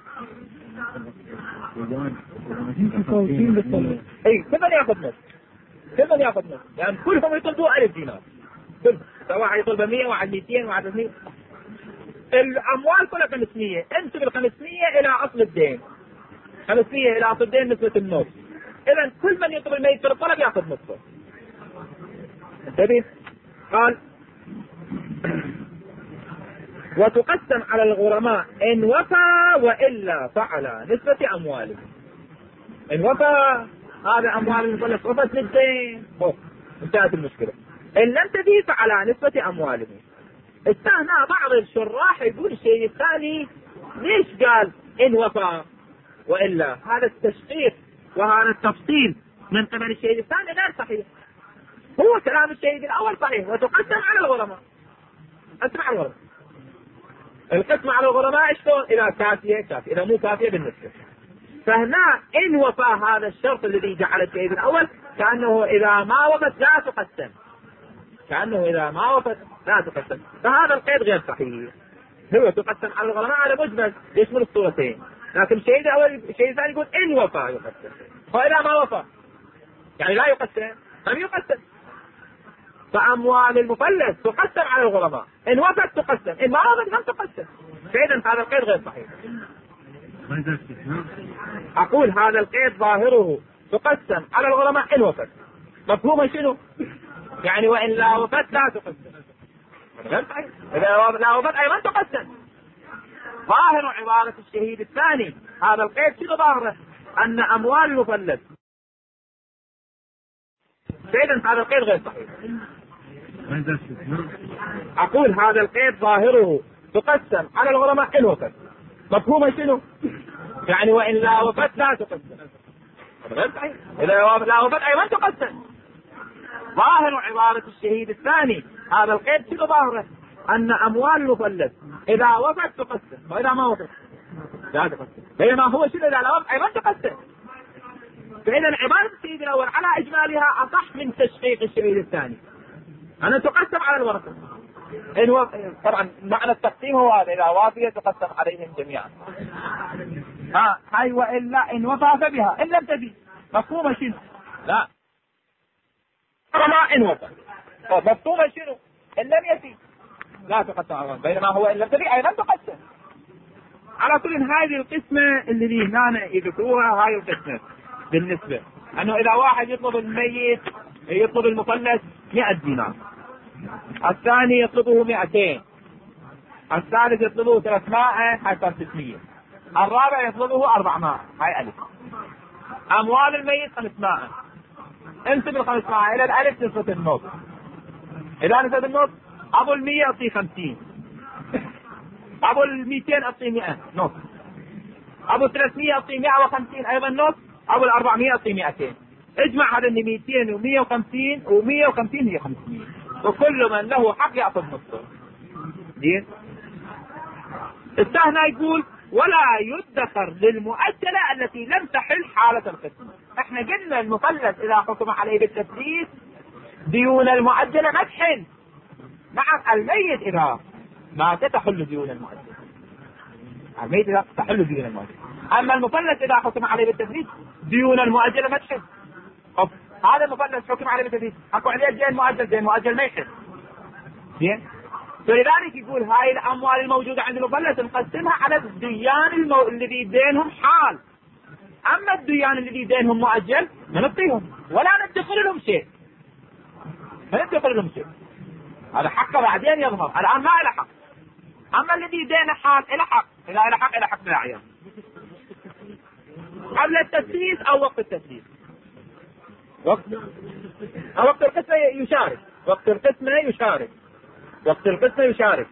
اي كل من يأخذ نصف، كل من يأخذ نصف، يعني كلهم يطلبوا ألف دينار، واحد يطلب مية واحد مئتين واحد مئتين. الأموال كلها خمسمية، انسب الخمسمية إلى أصل الدين، خمسمية إلى أصل الدين نسبة النصف، إذا كل من يطلب الميت في الطلب يأخذ نصفه. انتبه. قال وتقسم على الغرماء إن وفى وإلا فعلى نسبة أمواله. إن وفى هذا أموال المفلس وفت للدين انتهت المشكلة. إن لم تفي فعلى نسبة أمواله. استهنا بعض الشراح يقول الشيء الثاني ليش قال إن وفى وإلا؟ هذا التشقيق وهذا التفصيل من قبل الشيء الثاني غير صحيح. هو كلام الشيء الأول صحيح وتقسم على الغرماء، قسم على الغرماء. القسم على الغرماء شلون؟ إذا كافية كافية، إذا مو كافية بالنسبة. فهنا إن وفى هذا الشرط الذي جعل الشيء الأول كأنه إذا ما وفت لا تقسم، كأنه إذا ما وفت لا تقسم، فهذا القيد غير صحيح. هو تقسم على الغرماء على مجمل يشمل الصورتين، لكن الشيء الأول الشيء الثاني يقول إن وفى يقسم، فإذا ما وفى يعني لا يقسم لم يقسم. فأموال المفلس تقسم على الغرماء، إن وفت تقسم، إن ما وفت لم تقسم، فإذا هذا القيد غير صحيح. أقول هذا القيد ظاهره تقسم على الغرماء إن وفت، مفهوم شنو؟ يعني وإن لا وفت لا تقسم، غير صحيح. إذا لا وفت أيضا تقسم. ظاهر عبارة الشهيد الثاني هذا القيد شنو ظاهره؟ أن أموال المفلس، فإذا هذا القيد غير صحيح. أقول هذا القيد ظاهره تقسم على الغرماء إن وفت، مفهوم شنو؟ يعني وإن لا وفت لا تقسم، غير صحيح. إذا لا وفت أيضا تقسم. ظاهر عبارة الشهيد الثاني هذا القيد شنو ظاهره؟ أن أموال المفلس إذا وفت تقسم، وإذا ما وفت لا تقسم، بينما هو شنو إذا لا وفت أيضا تقسم. فإذا عبارة الشهيد الأول على إجمالها أصح من تشقيق الشهيد الثاني، أنا تقسم على الورثة. إن و... طبعا معنى التقسيم هو هذا، إذا وافية تقسم عليهم جميعا. ها هاي وإلا إن وفى بها إن لم تبي، مفهوم شنو؟ لا ما إن وفى مفهوم شنو؟ إن لم يفي لا تقسم على الورثة، بينما هو إن لم تبي أيضا تقسم. على كل هذه القسمة اللي هنا يذكروها هاي القسمة بالنسبة أنه إذا واحد يطلب الميت يطلب المفلس مئة دينار، الثاني يطلبه مئتين، الثالث يطلبه ثلاثمائة حتى ستمائة، الرابع يطلبه أربعمائة، هاي ألف. أموال الميت خمسمائة، انسب الخمسمائة إلى الألف نصف النص، إذا نصف النص أبو المية أعطيه خمسين، أبو المئتين أعطيه مئة نص، أبو ثلاثمائة أعطيه مئة وخمسين أيضا نص، أبو الأربعمائة أعطيه مئتين. اجمع هذا مئتين ومئة وخمسين ومئة وخمسين هي خمسمائة، وكل من له حق يأخذ نصه. زين. استهنا يقول ولا يدخر للمؤجلة التي لم تحل حالة القسم. احنا قلنا المفلس إذا حكم عليه بالتفليس ديون المؤجلة ما تحل. نعم الميت إذا ما تحل ديون المؤجلة، الميت إذا تحل ديون المؤجلة، أما المفلس إذا حكم عليه بالتفليس ديون المؤجلة ما تحل. هذا المفلس حكم عليه بالتفليس حكوا عليه دين مؤجل، دين مؤجل ما يحل. زين. فلذلك يقول هاي الأموال الموجودة عند المفلس نقسمها على الديان المو... الذي دينهم حال، أما الديان الذي دينهم مؤجل ما نعطيهم ولا ندخل لهم شيء، ما ندخل لهم شيء، هذا حقه بعدين يظهر، الآن ما له حق. أما الذي دينه حال له حق، إذا له حق له حق بالأعيان قبل التسليس أو وقت التسليس. وقت وقت القسمة يشارك، وقت القسمة يشارك، وقت القسمة يشارك.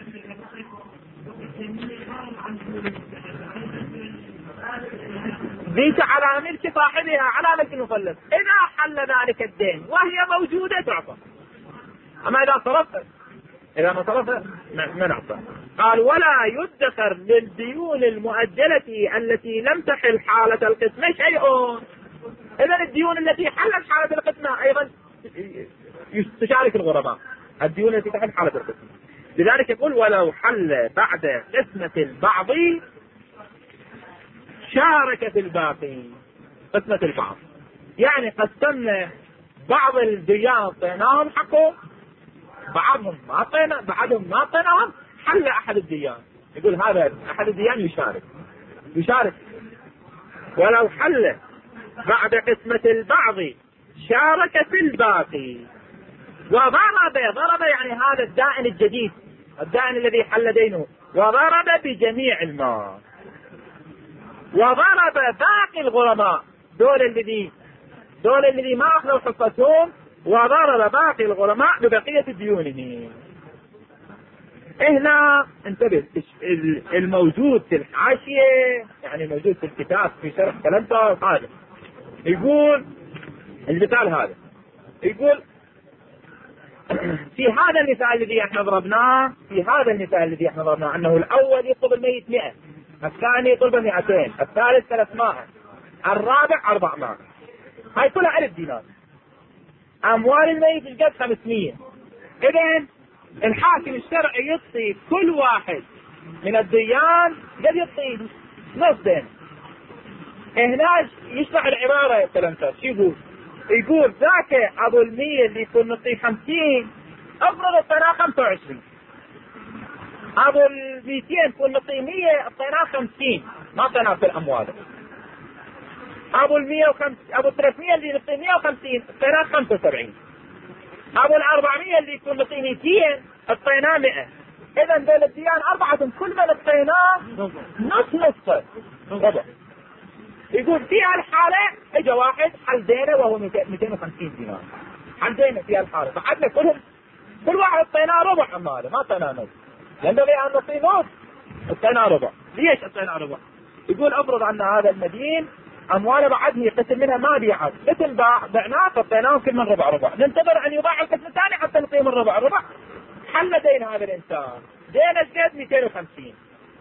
ذيك على ملك صاحبها على ملك المفلس، إذا حل ذلك الدين وهي موجودة تعطى، أما إذا صرفت إذا ما صرفت ما نعطى. قال ولا يدخر للديون المؤجلة التي لم تحل حالة القسمة شيء. إذا الديون التي حلت حالة القسمة أيضا تشارك الغرباء، الديون التي تحل حالة القسمة. لذلك يقول ولو حل بعد قسمة البعض شارك في الباقي. قسمة البعض يعني قسمنا بعض الديان اعطيناهم حقه، بعضهم ما اعطينا، بعضهم ما اعطيناهم، حل احد الديان، يقول هذا احد الديان يشارك يشارك ولو حل بعد قسمة البعض شارك في الباقي. وضرب ضرب يعني هذا الدائن الجديد، الدائن الذي حل دينه، وضرب بجميع المال، وضرب باقي الغرماء دول الذي دول الذي ما اخذوا حصتهم، وضرب باقي الغرماء ببقية ديونهم. هنا انتبه، الموجود في الحاشية يعني الموجود في الكتاب في شرح كلامته هذا يقول المثال هذا، يقول في هذا المثال الذي احنا ضربناه في هذا المثال الذي احنا ضربناه انه الاول يطلب الميت مئة، الثاني يطلب مئتين، الثالث ثلاثمائة، الرابع أربعمائة. هاي كلها ألف دينار. اموال الميت القد خمسمية. اذا الحاكم الشرعي يعطي كل واحد من الديان قد يعطي نص دين. هنا يشرح العبارة كلامته شو يقول؟ يقول ذاك ابو المية اللي يكون نعطيه خمسين افرض اعطيناه خمسة وعشرين، ابو الميتين يكون نعطيه مية اعطيناه خمسين ما اعطيناه في الاموال، ابو المية وخمس ابو الثلاثمية اللي نعطيه مية وخمسين اعطيناه خمسة وسبعين، ابو الاربعمية اللي يكون نعطيه ميتين اعطيناه مئة. اذا دول الديان اربعة كل ما اعطيناه نص نص ربع. يقول في هالحالة اجى واحد حل دينه وهو مئتين وخمسين دينار، حل دينه في هالحالة فعدنا كلهم كل واحد اعطيناه ربع اماله ما اعطيناه نص، ينبغي ان نعطيه نص اعطيناه ربع. ليش اعطيناه ربع؟ يقول افرض ان هذا المدين امواله بعدني قسم منها ما بيعت، قسم باع بعناه فاعطيناه كل من ربع ربع، ننتظر ان يباع القسم الثاني حتى نعطيه من ربع ربع. حل دين هذا الانسان دينه قد مئتين وخمسين.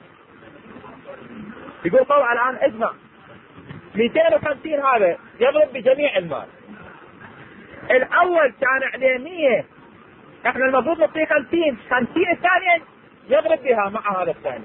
يقول طبعا الان اجمع مئتين وخمسين هذا يضرب بجميع المال. الاول كان عليه مية، احنا المفروض نعطيه خمسين، خمسين الثانية يضرب بها مع هذا الثاني،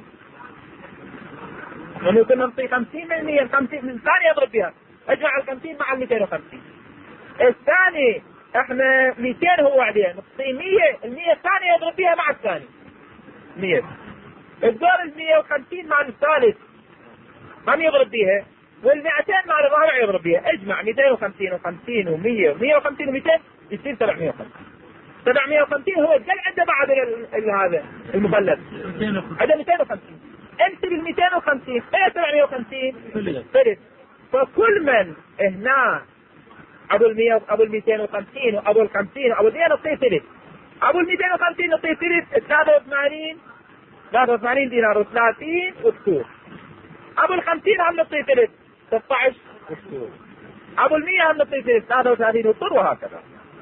يعني كنا نعطيه خمسين من مية، الخمسين من الثاني يضرب بها، اجمع الخمسين مع المئتين وخمسين. الثاني احنا مئتين هو عليه نعطيه مية، المية الثانية يضرب بها مع الثاني مية. الدور المية وخمسين مع الثالث من يضرب بها، والمئتين مع الرابع يضرب بها. اجمع مئتين وخمسين وخمسين ومية ومية وخمسين ومئتين يصير سبعمية وخمسين. سبعمية وخمسين هو قل عنده بعد هذا المثلث عنده مئتين وخمسين. انت بال مئتين وخمسين ايه سبعمية وخمسين ثلث. فكل من هنا ابو المية ابو المئتين وخمسين وابو الخمسين وابو المئة نعطيه ثلث. ابو المئتين وخمسين نعطيه ثلث ثلاثة وثمانين ثلاثة وثمانين دينار وثلاثين وكسور. ابو الخمسين هم نعطيه ثلث ستة عشر وكسور. ابو المية هم نعطيه ثلث ثلاثة وثلاثين وكسور وهكذا.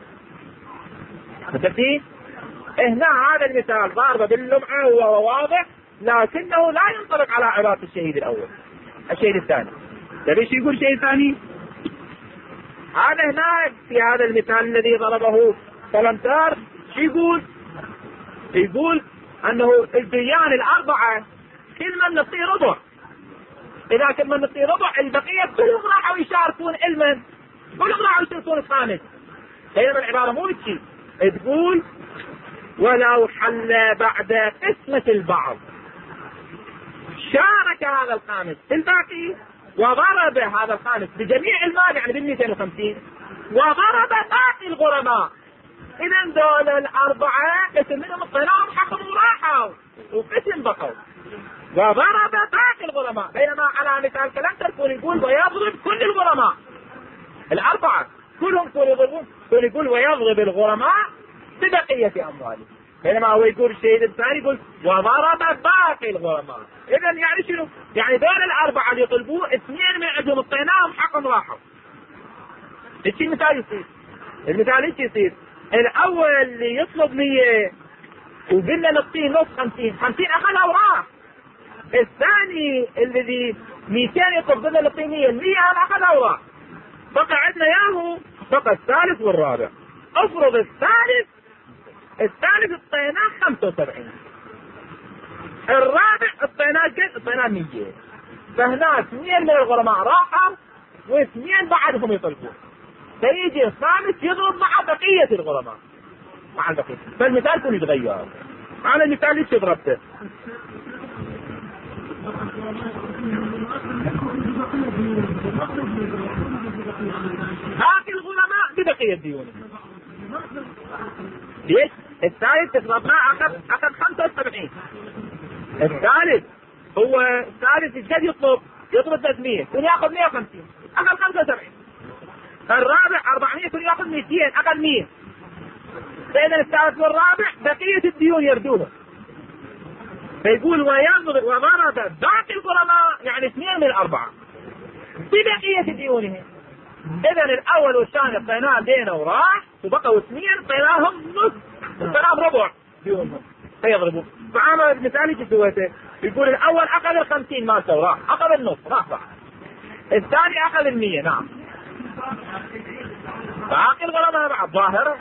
متفقين؟ هنا هذا المثال ضاربه باللمعه وهو واضح، لكنه لا ينطبق على عبارة الشهيد الاول. الشهيد الثاني تبي شو يقول شيء ثاني؟ هذا هناك في هذا المثال الذي ضربه سلمتار شو يقول؟ يقول انه الديان الاربعه كل من نعطيه ربع. اذا كل من نعطيه ربع البقيه كلهم راحوا يشاركون علما، كلهم راحوا يشاركون الخامس. بينما العباره مو بشيء تقول ولو حل بعد قسمة البعض شارك هذا الخامس في الباقي وضرب هذا الخامس بجميع المال يعني بالمئتين وخمسين وضرب باقي الغرماء. اذا دول الاربعة قسم منهم اعطيناهم حقهم وراحوا وقسم بقوا وضرب باقي الغرماء. بينما على مثال كلام تكون يقول ويضرب كل الغرماء الاربعة كلهم كل يضربون، كل يقول ويضرب الغرماء ببقية اموالهم. بينما هو يقول الشيء الثاني يقول وضرب باقي الغرماء. اذا يعني شنو؟ يعني دول الاربعه اللي يطلبوه اثنين من عندهم اعطيناهم حقهم راحوا. ايش المثال يصير؟ المثال ايش يصير؟ الاول اللي يطلب مية وقلنا نعطيه نص خمسين، خمسين اخذها وراح. الثاني الذي مئتين يطلب قلنا نعطيه مية، المية هذا اخذها وراح. بقى عندنا ياهو بقى الثالث والرابع. افرض الثالث الثالث اعطيناه خمسة وسبعين، الرابع اعطيناه قد اعطيناه مية. فهنا اثنين من الغرماء راحوا واثنين بعدهم يطلبون، فيجي الخامس يضرب مع بقية الغرماء مع البقية. فالمثال يكون يتغير. على المثال ايش ضربته؟ باقي الغرماء ببقية ديونهم. ليش؟ الثالث تضربناه اخذ اخذ خمسة وسبعين. الثالث هو الثالث ايش يطلب؟ يطلب ثلاثمية يكون ياخذ مئة وخمسين اخذ خمسة وسبعين. الرابع أربعمية يكون ياخذ مئتين اخذ مية. بين الثالث والرابع بقية الديون يردونه. فيقول ويضرب وضرب باقي الغرماء يعني اثنين من الاربعه ببقية ديونهم. اذا الاول والثاني اعطيناه دينه وراح وبقوا اثنين اعطيناهم نص الثلاث ربع ديونهم فيضربوا. فعمل مثال ايش سويته؟ يقول الاول اخذ الخمسين مالته وراح، اخذ النص راح راح. الثاني اخذ المية نعم. باقي الغرماء بعد ظاهر.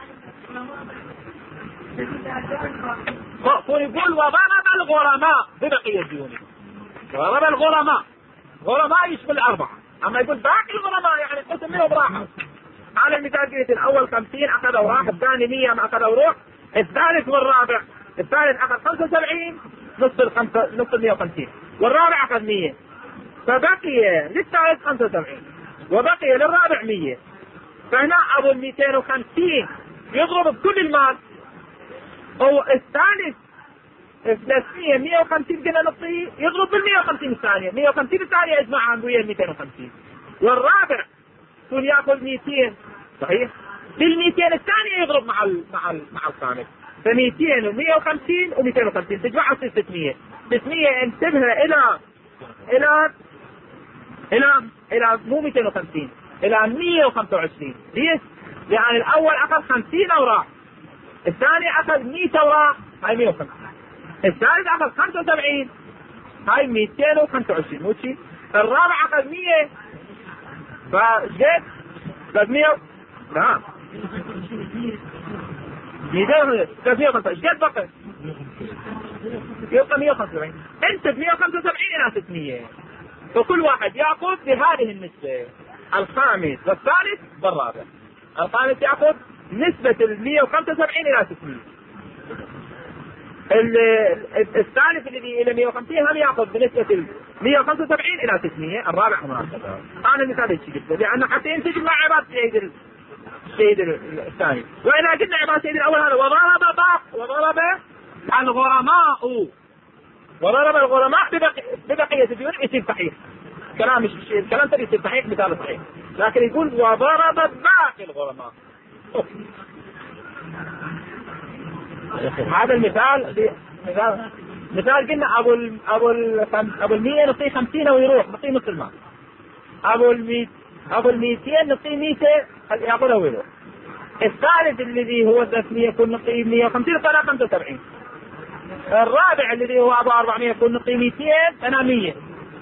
يقول وضرب الغرماء ببقية ديونه. ضرب الغرماء، غرماء يشمل أربعة، أما يقول باقي الغرماء يعني قسم منهم راحة. على المثال قلت الأول خمسين أخذ وراح، الثاني مية ما أخذ وروح، الثالث والرابع، الثالث أخذ خمسة وسبعين نصف الخمسة نصف المية وخمسين، والرابع أخذ مية، فبقي للثالث خمسة وسبعين وبقي للرابع مية. فهنا أبو المئتين وخمسين يضرب بكل المال. هو الثالث ثلاثمية مية وخمسين قلنا نعطيه يضرب بالمية وخمسين الثانية، مية وخمسين الثانية يجمعها ويا مئتين وخمسين، والرابع يكون ياخذ مئتين صحيح، بالمئتين الثانية يضرب مع ال مع ال مع الخامس، فمئتين ومية وخمسين ومئتين وخمسين تجمعها تصير ستمية. ستمية انتبه إلى إلى إلى إلى مو مئتين وخمسين، إلى مية وخمسة وعشرين. ليش؟ يعني الأول أخذ خمسين أوراق، الثاني أخذ مئة أوراق، هاي مئة وخمسين، الثالث أخذ خمسة وسبعين، هاي مئتين وخمسة وعشرين مو شيء، الرابع أخذ مية، فجد ثلاثمية نعم مئتين ثلاثمية وخمسة جد بقى يبقى مئة وخمسة وسبعين. أنت مئة وخمسة وسبعين إلى ستمية، فكل واحد يأخذ بهذه النسبة، الخامس والثالث والرابع. الخامس يأخذ نسبة المئة وخمسة وسبعين إلى ستمية، الثالث الذي إلى مئة وخمسين هم يأخذ بنسبة مئة وخمسة وسبعين إلى ستمية، الرابع هم هكذا. أنا مثال الشيء قلت لأن حتى ينتج مع عبارة الشهيد الشهيد الثاني. وإذا قلنا عبارة الشهيد الأول هذا وضرب باق وضرب الغرماء، وضرب الغرماء ببقية الديون يصير صحيح. كلام مش الكلام ترى يصير صحيح مثال صحيح، لكن يقول وضرب باقي الغرماء. هذا المثال مثال مثال قلنا ابو ال ابو ال ابو المية نعطيه خمسين ويروح نعطيه نص المال، ابو الميت ابو الميتين نعطيه مية ياخذها ويروح، الثالث الذي هو ثلاثمية يكون نعطيه مية وخمسين فلا خمسة وسبعين، الرابع الذي هو ابو أربعمية يكون نعطيه مئتين فانا مية.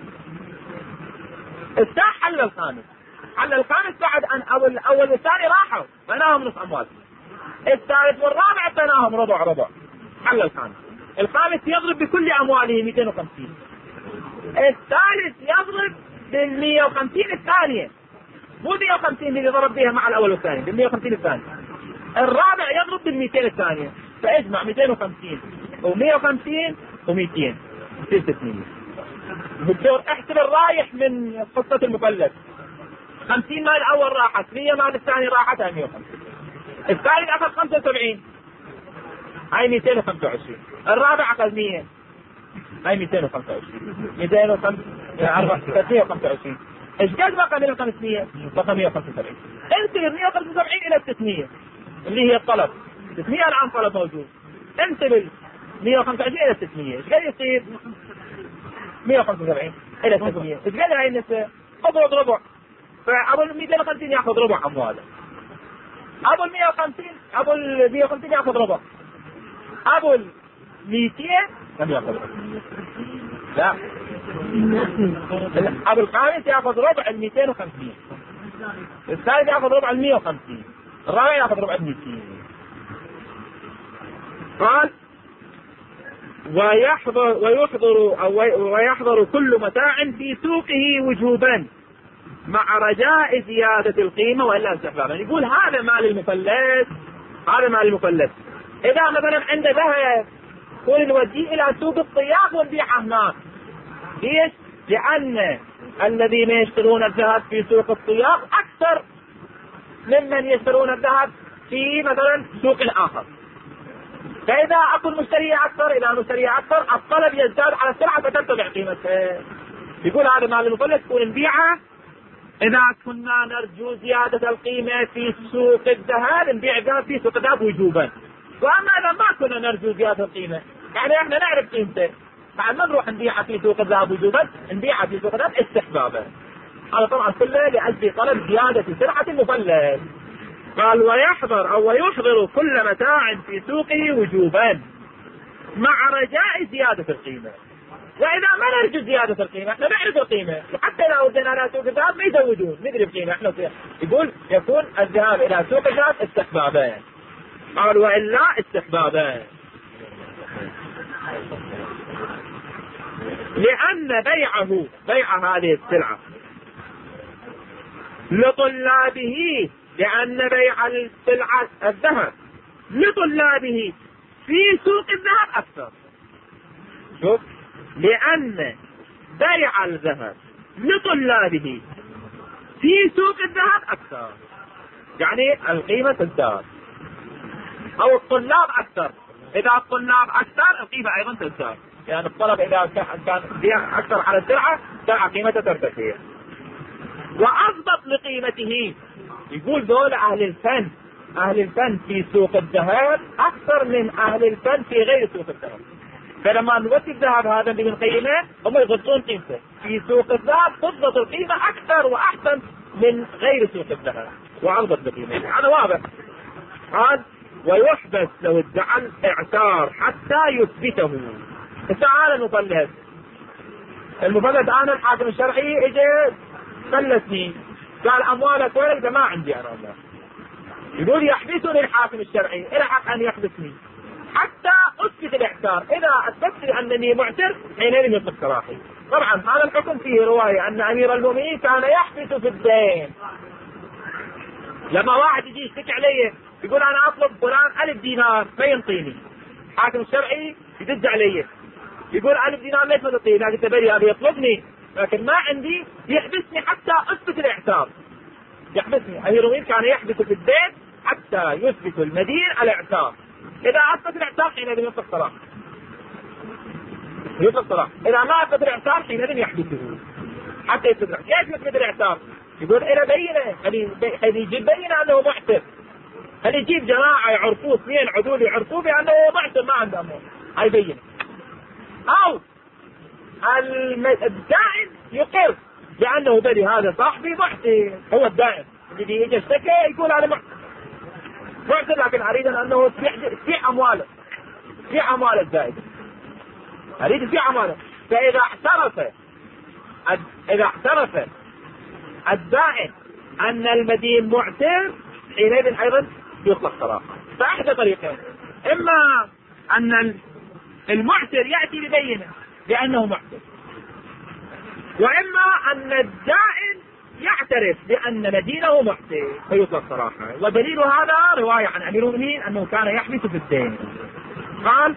الساح حل الخامس، حل الخامس بعد ان ابو الاول والثاني راحوا فناهم نص اموال، الثالث والرابع فناهم ربع ربع، حل الخامس. الخامس يضرب بكل امواله مئتين وخمسين، الثالث يضرب بالمئة وخمسين الثانية، مو مئة وخمسين اللي ضرب بها مع الاول والثاني، بالمئة وخمسين الثانية. الرابع يضرب بالمئتين الثانية، فاجمع مئتين وخمسين ومئة وخمسين ومئتين يصير ستمية. بالدور احسب الرايح من قصة المفلس، خمسين مال الاول راحت، مية مال الثاني راحت، هاي مئة وخمسين. الثالث اخذ خمسة وسبعين، هاي مئتين وخمسة وعشرين. الرابع اخذ مية، هاي مئتين وخمسة وعشرين. مئتين وخمسة ثلاثمية وخمسة وعشرين. ايش قد بقى من الخمسمية؟ بقى مئة وخمسة وسبعين. انسب مئة وخمسة وسبعين الى ستمية اللي هي الطلب، ستمية الان طلب موجود، انسب مئة وخمسة وعشرين الى ستمية، ايش قد يصير؟ مئة وخمسة وسبعين الى ستمية، ايش قد هاي النسبة؟ اضرب ربع، فابو ال مئتين وخمسين ياخذ ربع امواله، ابو ال مئة وخمسين ابو ال مئة وخمسين ياخذ ربع، ابو ال مئتين لم ياخذ ربع، لا ابو الخامس ياخذ ربع ال مئتين وخمسين، الثالث ياخذ ربع ال مئة وخمسين، الرابع ياخذ ربع ال مئتين. قال ويحضر ويحضر أو ويحضر كل متاع في سوقه وجوبا مع رجاء زيادة القيمة وإلا استحبابا. يقول هذا مال المفلس، هذا مال المفلس. إذا مثلا عنده ذهب يقول نوديه إلى سوق الطياب ونبيعه هناك. ليش؟ لأن الذين يشترون الذهب في سوق الطياب أكثر ممن يشترون الذهب في مثلا سوق آخر. فإذا أكون مشتري أكثر، إذا مشتري أكثر الطلب يزداد على السلعة فترتفع قيمتها. يقول هذا مال المفلس يقول نبيعه إذا كنا نرجو زيادة القيمة في سوق الذهب نبيع الذهب في سوق الذهب وجوبا. وأما إذا ما كنا نرجو زيادة القيمة يعني إحنا نعرف قيمته بعد ما نروح نبيعها في سوق الذهب وجوبا، نبيعها في سوق الذهب استحبابا. هذا طبعا كله لأجل طلب زيادة سلعة المفلس. قال ويحضر أو ويحضر كل متاع في سوقه وجوبا مع رجاء زيادة القيمة. وإذا ما نرجو زيادة القيمة، احنا نعرف القيمة، وحتى لو ودنا إلى سوق الذهب ما يزودون، ندري القيمة احنا فيها. يقول يكون الذهاب إلى سوق الذهب استحبابا. قال وإلا استحبابا، لأن بيعه بيع هذه السلعة لطلابه، لأن بيع السلعة الذهب لطلابه في سوق الذهب أكثر. شوف، لأن بيع الذهب لطلابه في سوق الذهب أكثر، يعني القيمة تزداد أو الطلاب أكثر. إذا الطلاب أكثر القيمة أيضا تزداد، يعني الطلب إذا كان أكثر على السلعة سلعة قيمته ترتفع. وأضبط لقيمته، يقول دول أهل الفن أهل الفن في سوق الذهب أكثر من أهل الفن في غير سوق الذهب. فلما نوصي الذهب هذا اللي بنقيمه هم يضبطون قيمته. في سوق الذهب تضبط القيمة أكثر وأحسن من غير سوق الذهب، وأضبط لقيمته. هذا واضح. قال ويحبس لو ادعى الاعتار حتى يثبته. تعال المفلس المفلس أنا الحاكم الشرعي اجى فلسني، قال أموالك وين؟ إذا ما عندي أنا والله. يقول يحبسني الحاكم الشرعي، إلى حق أن يحبسني حتى أثبت الاعتار. إذا أثبت أنني معتر حينئذ يطلق سراحي. طبعا هذا الحكم فيه رواية أن أمير المؤمنين كان يحبس في الدين. لما واحد يجي يشتكي علي يقول أنا أطلب فلان ألف دينار ما ينطيني، الحاكم الشرعي يدج علي يقول ألف دينار ليش ما تنطيني؟ قلت بري هذا يطلبني لكن ما عندي، يحبسني حتى أثبت الاعتار. يحبسني أمير المؤمنين كان يحبس في الدين حتى يثبت المدين الاعتار. إذا أثبت الاعتار حينئذ يطلق صلاح يطلق صلاح إذا ما أثبت الاعتار حينئذ يحبسه حتى يثبت. كيف يثبت الاعتار؟ يقول إلى بينه، خلي يجيب بينه أنه معتر، خلي يجيب جماعة يعرفوه، اثنين عدول يعرفوه بأنه معتر ما عنده أموال، هاي بينه. أو الدائن يقر بأنه بدي هذا صاحبي معتر، هو الدائن الذي يجي اشتكى يقول أنا معتر معتر، لكن أريد أنه تبيع أمواله، تبيع أمواله الزائدة، أريد تبيع أمواله. فإذا اعترف إذا اعترف الدائن أن المدين معتر حينئذ أيضا يطلق صراحة. فأحدى طريقين، إما أن المعتر يأتي ببينة لأنه معتر، وإما أن الدائن يعترف بأن مدينه معتر فيطلق صراحة. ودليل هذا رواية عن أمير المؤمنين أنه كان يحبس في الدين. قال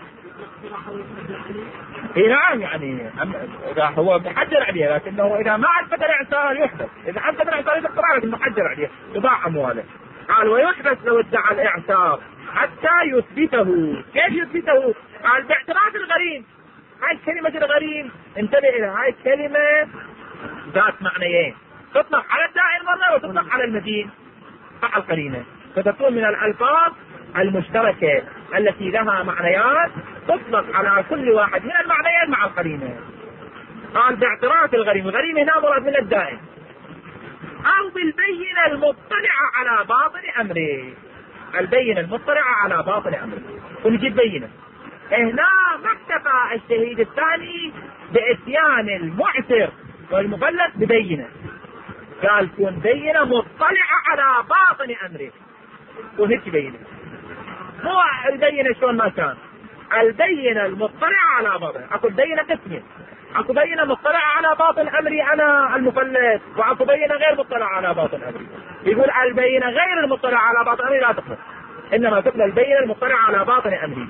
نعم، يعني إذا هو محجر عليه، لكنه إذا ما أثبت الاعتار يحبس، إذا أثبت الاعتار يطلق صراحة لكن محجر عليه يضاع أمواله. قال ويحبس لو ادعى الاعتار حتى يثبته. كيف يثبته؟ قال باعتراف الغريم. هاي كلمة الغريم انتبه إلى هاي كلمة ذات معنيين، تطلق على الدائن مرة وتطلق على المدين مع القرينة، فتكون من الألفاظ المشتركة التي لها معنيات تطلق على كل واحد من المعنيين مع القرينة. قال باعتراف الغريم، الغريم هنا مراد من الدائن، أو بالبينة المطلعة على باطن أمره. البينة المطلعة على باطن أمره، ونجيب بينة هنا. ما اكتفى الشهيد الثاني بإتيان المعتر والمفلس ببينة، قال تكون بينة مطلعة على باطن أمره، وهيك بينة مو البينة شلون ما كان، البينة المطلعة على باطن. أكو بينة قسمين، أكو بينة مطلعة على باطن أمري أنا المفلس، وأكو بينة غير مطلعة على باطن أمري. يقول البينة غير المطلعة على باطن أمري لا تقبل، إنما تقبل البينة المطلعة على باطن أمري.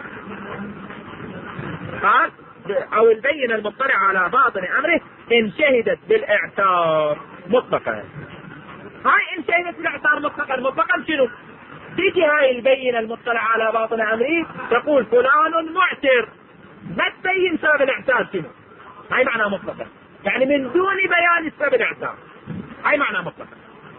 قال أو البينة المطلعة على باطن أمره إن شهدت بالاعتار مطلقا. هاي إن شهدت بالاعتار مطلقا، مطلقا شنو؟ تيجي هاي البينة المطلعة على باطن أمره تقول فلان معتر، ما تبين سبب الاعتار شنو، هاي معنى مطلقا، يعني من دون بيان سبب الاعتار، هاي معنى مطلقا.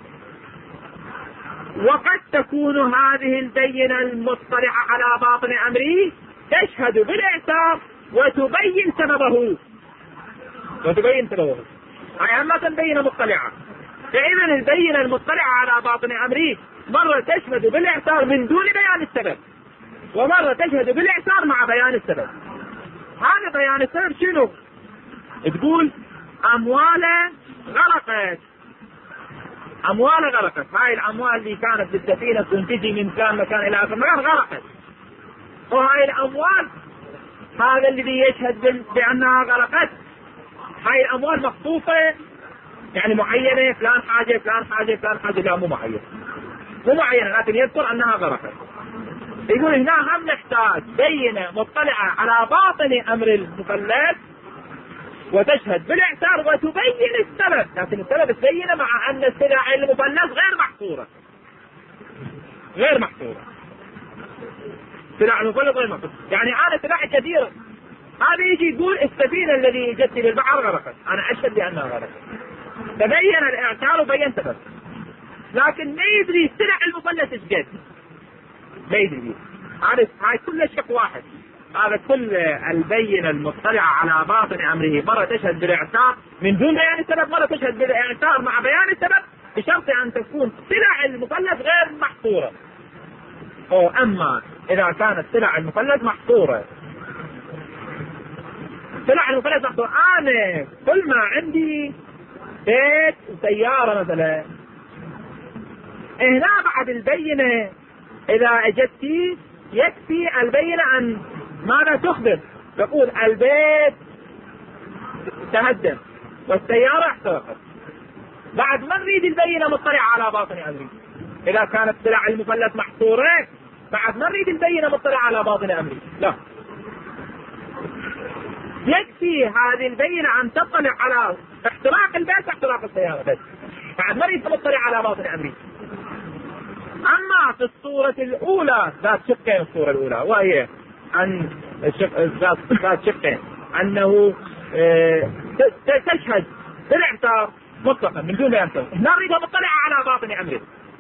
وقد تكون هذه البينة المطلعة على باطن أمره تشهد بالاعتار وتبين سببه وتبين سببه هاي أما بينة مطلعة. فإذا البينة المطلعة على باطن أمره مرة تشهد بالاعتار من دون بيان السبب، ومرة تشهد بالاعتار مع بيان السبب. هذا بيان السبب شنو؟ تقول أمواله غرقت، أمواله غرقت، هاي الأموال اللي كانت بالسفينة تنتجي من كان مكان إلى آخر مكان غرقت، وهاي الأموال هذا الذي يشهد بأنها غرقت، هاي الأموال مخصوصة يعني معينة، فلان حاجة فلان حاجة فلان حاجة، لا مو معينة، مو معينة، لكن يذكر أنها غرقت. يقول هنا هم نحتاج بينة مطلعة على باطن أمر المفلس وتشهد بالاعتار وتبين السبب، لكن السبب تبين مع أن السلع المفلس غير محصورة، غير محصورة، سلع المفلس غير محصورة. يعني أنا سلع كثيرة، هذا يجي يقول السفينة الذي جت بالبحر غرقت، أنا أشهد بأنها غرقت، تبين الاعتار وبين سبب، لكن ما يدري السلع المفلس ايش قد، ما يدري. هذا هاي كل شق واحد، هذا كل البينة المطلعة على باطن أمره، مرة تشهد بالاعتار من دون بيان السبب، مرة تشهد بالاعتار مع بيان السبب، بشرط أن تكون سلع المفلس غير محصورة. أو أما إذا كانت سلع المفلس محصورة، سلع المفلس محصورة، أنا كل ما عندي بيت وسيارة مثلا، هنا بعد البينة إذا أجدتي يكفي البينة عن ماذا تخبر، تقول البيت تهدم والسيارة احترقت، بعد ما نريد البينة مطلعة على باطن أمري. إذا كانت سلع المفلس محصورة بعد ما نريد البينة مطلعة على باطن أمري، لا، يكفي هذه البينة أن تطلع على احتراق البيت واحتراق السيارة بس، بعد ما نريد مطلعة على باطن أمري. أما في الصورة الأولى ذات شقين، الصورة الأولى وهي أن الشق ذات ذات شقين، أنه اه تشهد بالاعتار مطلقا من دون بيان سبب، هنا نريدها مطلعة على باطن أمره،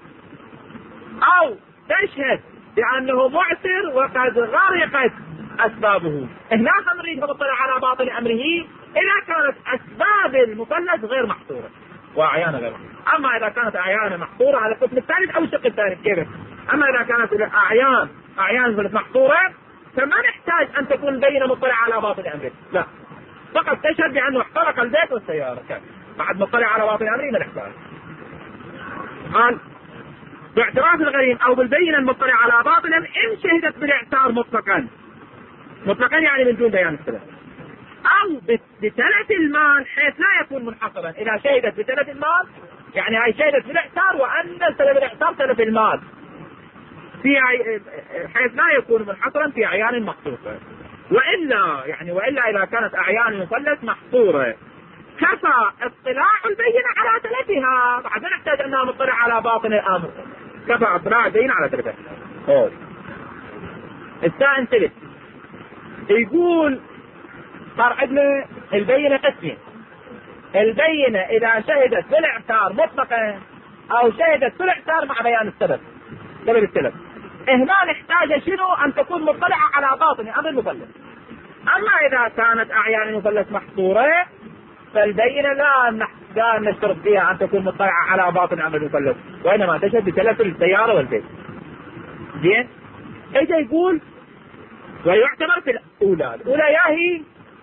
أو تشهد بأنه معسر وقد غرقت أسبابه، هنا نريدها مطلعة على باطن أمره إذا كانت أسباب المفلس غير محصورة وأعيان غير محصورة. أما إذا كانت أعيان محصورة على القسم الثالث أو الشق الثالث كيف. أما إذا كانت أعيان أعيان محصورة فما نحتاج أن تكون بينة مطلعة على باطن أمره، لا، فقط تشهد بأنه احترق البيت والسيارة كيف. بعد مطلع على باطن أمره ما نحتاج. قال باعتراف الغريم أو بالبينة المطلع على باطن إن شهدت بالاعتار مطلقا، مطلقا يعني من دون بيان السبب، أو بتلف المال حيث لا يكون منحصرا. إذا شهدت بتلف المال يعني هاي شهدت بالاعتار وأن سبب الاعتار تلف المال في عي... حيث لا يكون منحصرا في أعيان مخصوصة. وإلا يعني وإلا إذا كانت أعيان المفلس محصورة كفى اطلاع البينة على تلفها، بعد ما نحتاج أنها مطلع على باطن الأمر، كفى اطلاع البينة على تلفها. أوه الثاني تلف يقول صار عندنا البينة قسمين، البينة إذا شهدت بالاعتار مطلقا أو شهدت بالاعتار مع بيان السبب، سبب السبب، هنا نحتاج شنو أن تكون مطلعة على باطن أمر المفلس. أما إذا كانت أعيان المفلس محصورة فالبينة لا لا نشترط فيها أن تكون مطلعة على باطن أمر المفلس، وإنما تشهد بتلف السيارة والبيت. زين إيش يقول؟ ويعتبر في الأولى، الأولى يا هي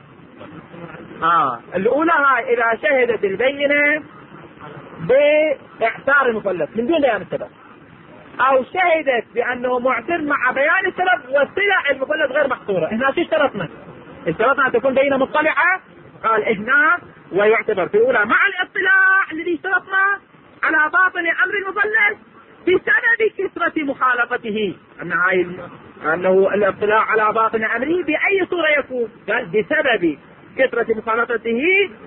آه الأولى هاي إذا شهدت البينة باعتار المفلس من دون بيان السبب، أو شهدت بأنه معتر مع بيان السبب والسلع المفلس غير محصورة. هنا شو اشترطنا؟ اشترطنا أن تكون بينة مطلعة، قال هنا ويعتبر في الأولى مع الاطلاع الذي اشترطنا على باطن أمر المفلس بسبب كثرة مخالفته، أن هاي أنه الاطلاع على باطن أمره بأي صورة يكون، قال بسبب كثرة مخالفته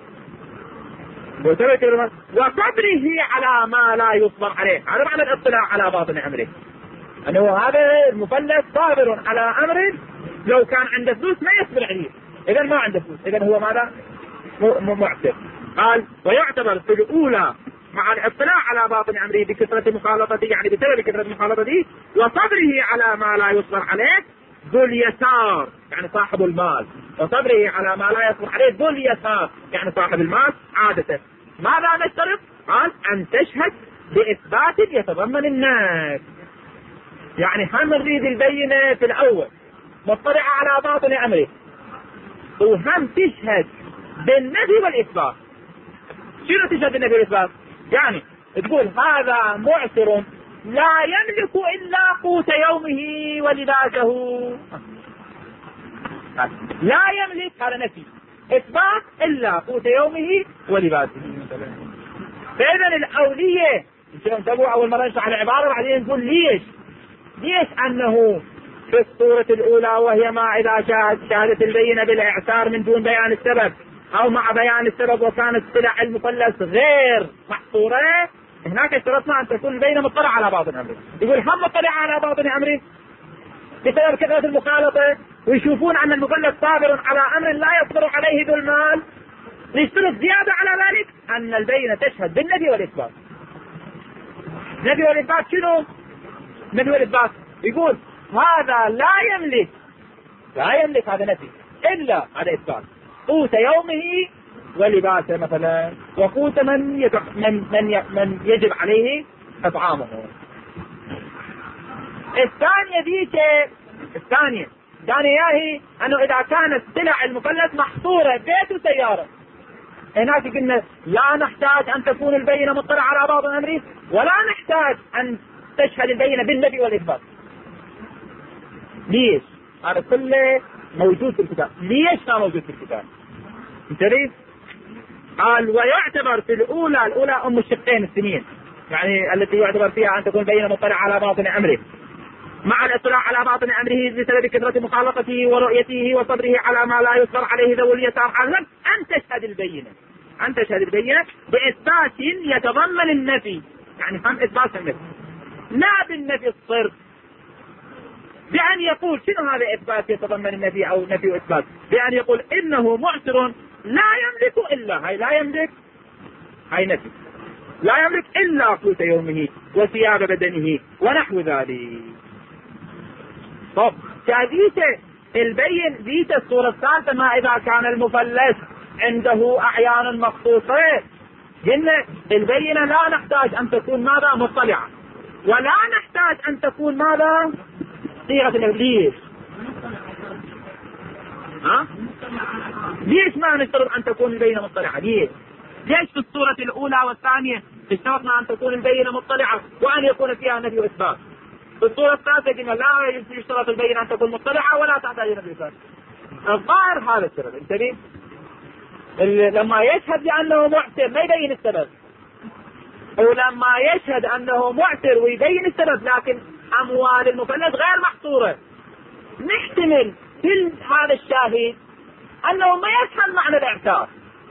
وصبره على ما لا يصبر عليه. هذا معنى الاطلاع على باطن أمره، أنه هذا المفلس صابر على أمر لو كان عنده فلوس ما يصبر عليه، إذا ما عنده فلوس، إذا هو ماذا؟ معتر. قال ويعتبر في الأولى مع الاطلاع على باطن أمره بكثرة مخالطته، يعني بسبب كثرة مخالطته وصبره على ما لا يصبر عليه ذو اليسار يعني صاحب المال، وصبره على ما لا يصبر عليه ذو اليسار يعني صاحب المال. عادة ماذا نشترط؟ قال أن تشهد بإثبات يتضمن النفي. يعني هم نريد البينة في الأول مطلعة على باطن أمره، وهم تشهد بالنفي والإثبات. شنو تشهد بالنفي والإثبات؟ يعني تقول هذا معسر لا يملك إلا قوت يومه ولباسه. لا يملك هذا نفي، إثبات إلا قوت يومه ولباسه. فإذا الأولية انتبهوا أول مرة نشرح العبارة بعدين نقول ليش ليش أنه في الصورة الأولى وهي ما إذا شاهد شهادة البينة بالإعسار من دون بيان السبب أو مع بيان السبب وكانت سلع المثلث غير محصورة، هناك اشترطنا أن تكون البينة مطلع على باطن أمره. يقول هم مطلع على باطن أمره بسبب كثرة المخالطة ويشوفون أن المثلث صابر على أمر لا يصبر عليه ذو المال، نشترط زيادة على ذلك أن البينة تشهد بالنفي والإثبات. النفي والإثبات شنو؟ النفي والإثبات يقول هذا لا يملك لا يملك هذا نفي إلا هذا إثبات قوت يومه ولباسه مثلا، وقوت من يتق... من من, ي... من يجب عليه إطعامه. الثانية ذيك الثانية الثانية هي أنه إذا كانت سلع المثلث محصورة بيت وسيارة، هناك قلنا لا نحتاج أن تكون البينة مطلع على باطن أمره ولا نحتاج أن تشهد البينة بالنفي والإثبات. ليش؟ هذا كله موجود في الكتاب. ليش ما موجود في الكتاب؟ انتبه. قال ويعتبر في الأولى الأولى أم الشقين السنين، يعني التي يعتبر فيها أن تكون البينة مطلع على باطن أمره مع الاطلاع على باطن أمره بسبب كثرة مخالطته ورؤيته وصبره على ما لا يصبر عليه ذوي اليسار حالا أن تشهد البينة أن تشهد البينة بإثبات يتضمن النفي، يعني فهم إثبات النفي لا بالنفي الصرف، بأن يقول شنو هذا إثبات يتضمن النفي أو نفي وإثبات؟ بأن يقول إنه معسر لا يملك إلا، هاي لا يملك هاي نفي، لا يملك إلا قوت يومه وثياب بدنه ونحو ذلك. طب كذلك البين ذيك الصورة الثالثة ما إذا كان المفلس عنده أعيان مخصوصة، قلنا البينة لا نحتاج أن تكون ماذا مطلعة ولا نحتاج أن تكون ماذا صيغة الإبليس. ها؟ ليش ما نشترط أن تكون البينة مطلعة؟ ليش؟ ليش في الصورة الأولى والثانية اشترطنا أن تكون البينة مطلعة وأن يكون فيها نفي وإثبات؟ في الصورة الثالثة قلنا لا يشترط البينة أن تكون مطلعة ولا تحتاج إلى نفي وإثبات. الظاهر هذا الشرط. انتبه. لما يشهد بأنه معسر ما يبين السبب، ولما يشهد أنه معسر ويبين السبب لكن أموال المفلس غير محصورة، نحتمل في هذا الشاهد أنه ما يفهم معنى الاعتار،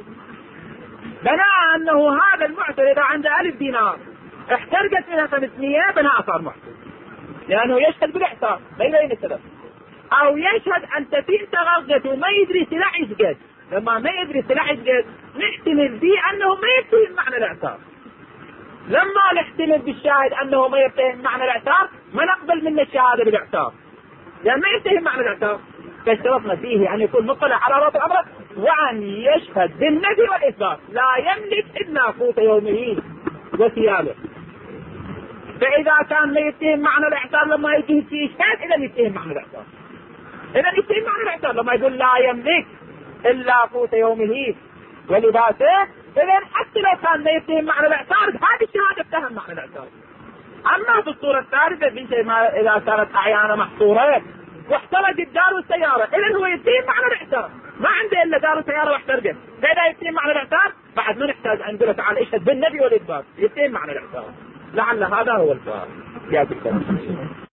بناء أنه هذا المعسر إذا عنده ألف دينار احترقت منها خمسمية بناء صار معسر، لأنه يشهد بالاعتار ما يبين السبب. أو يشهد أن تفين تغلقت وما يدري سلاح يسجد، لما ما يدري سلاح يسجد نحتمل به أنه ما يفهم معنى الاعتار. لما نحتمل بالشاهد أنه ما يفهم معنى الاعتار ما نقبل منه الشهادة بالاعتار، لأن ما يفهم معنى الاعتار. فاشترطنا فيه أن يكون مطلع على رأس الأمر وأن يشهد بالنفي والإثبات لا يملك إلا قوت يومه وثيابه. فإذا كان ما يفهم معنى الاعتار لما يجي في إشهاد إذا يفهم معنى الاعتار، إذا يفهم معنى الاعتار لما يقول لا يملك إلا قوت يومه ولباسه، إذا حتى لو كان ما يفهم معنى الاعتار هذه الشهادة فهم معنى الاعتار. أما في الصورة الثالثة في شيء ما إذا كانت أعيانه محصورة واحترقت الدار والسيارة، إذا هو يفهم معنى الاعتار، ما عنده إلا دار وسيارة واحترقت، فإذا يفهم معنى الاعتار بعد ما نحتاج أن نقول تعالى اشهد بالنبي والإثبات، يفهم معنى الاعتار. لعل هذا هو الفارق.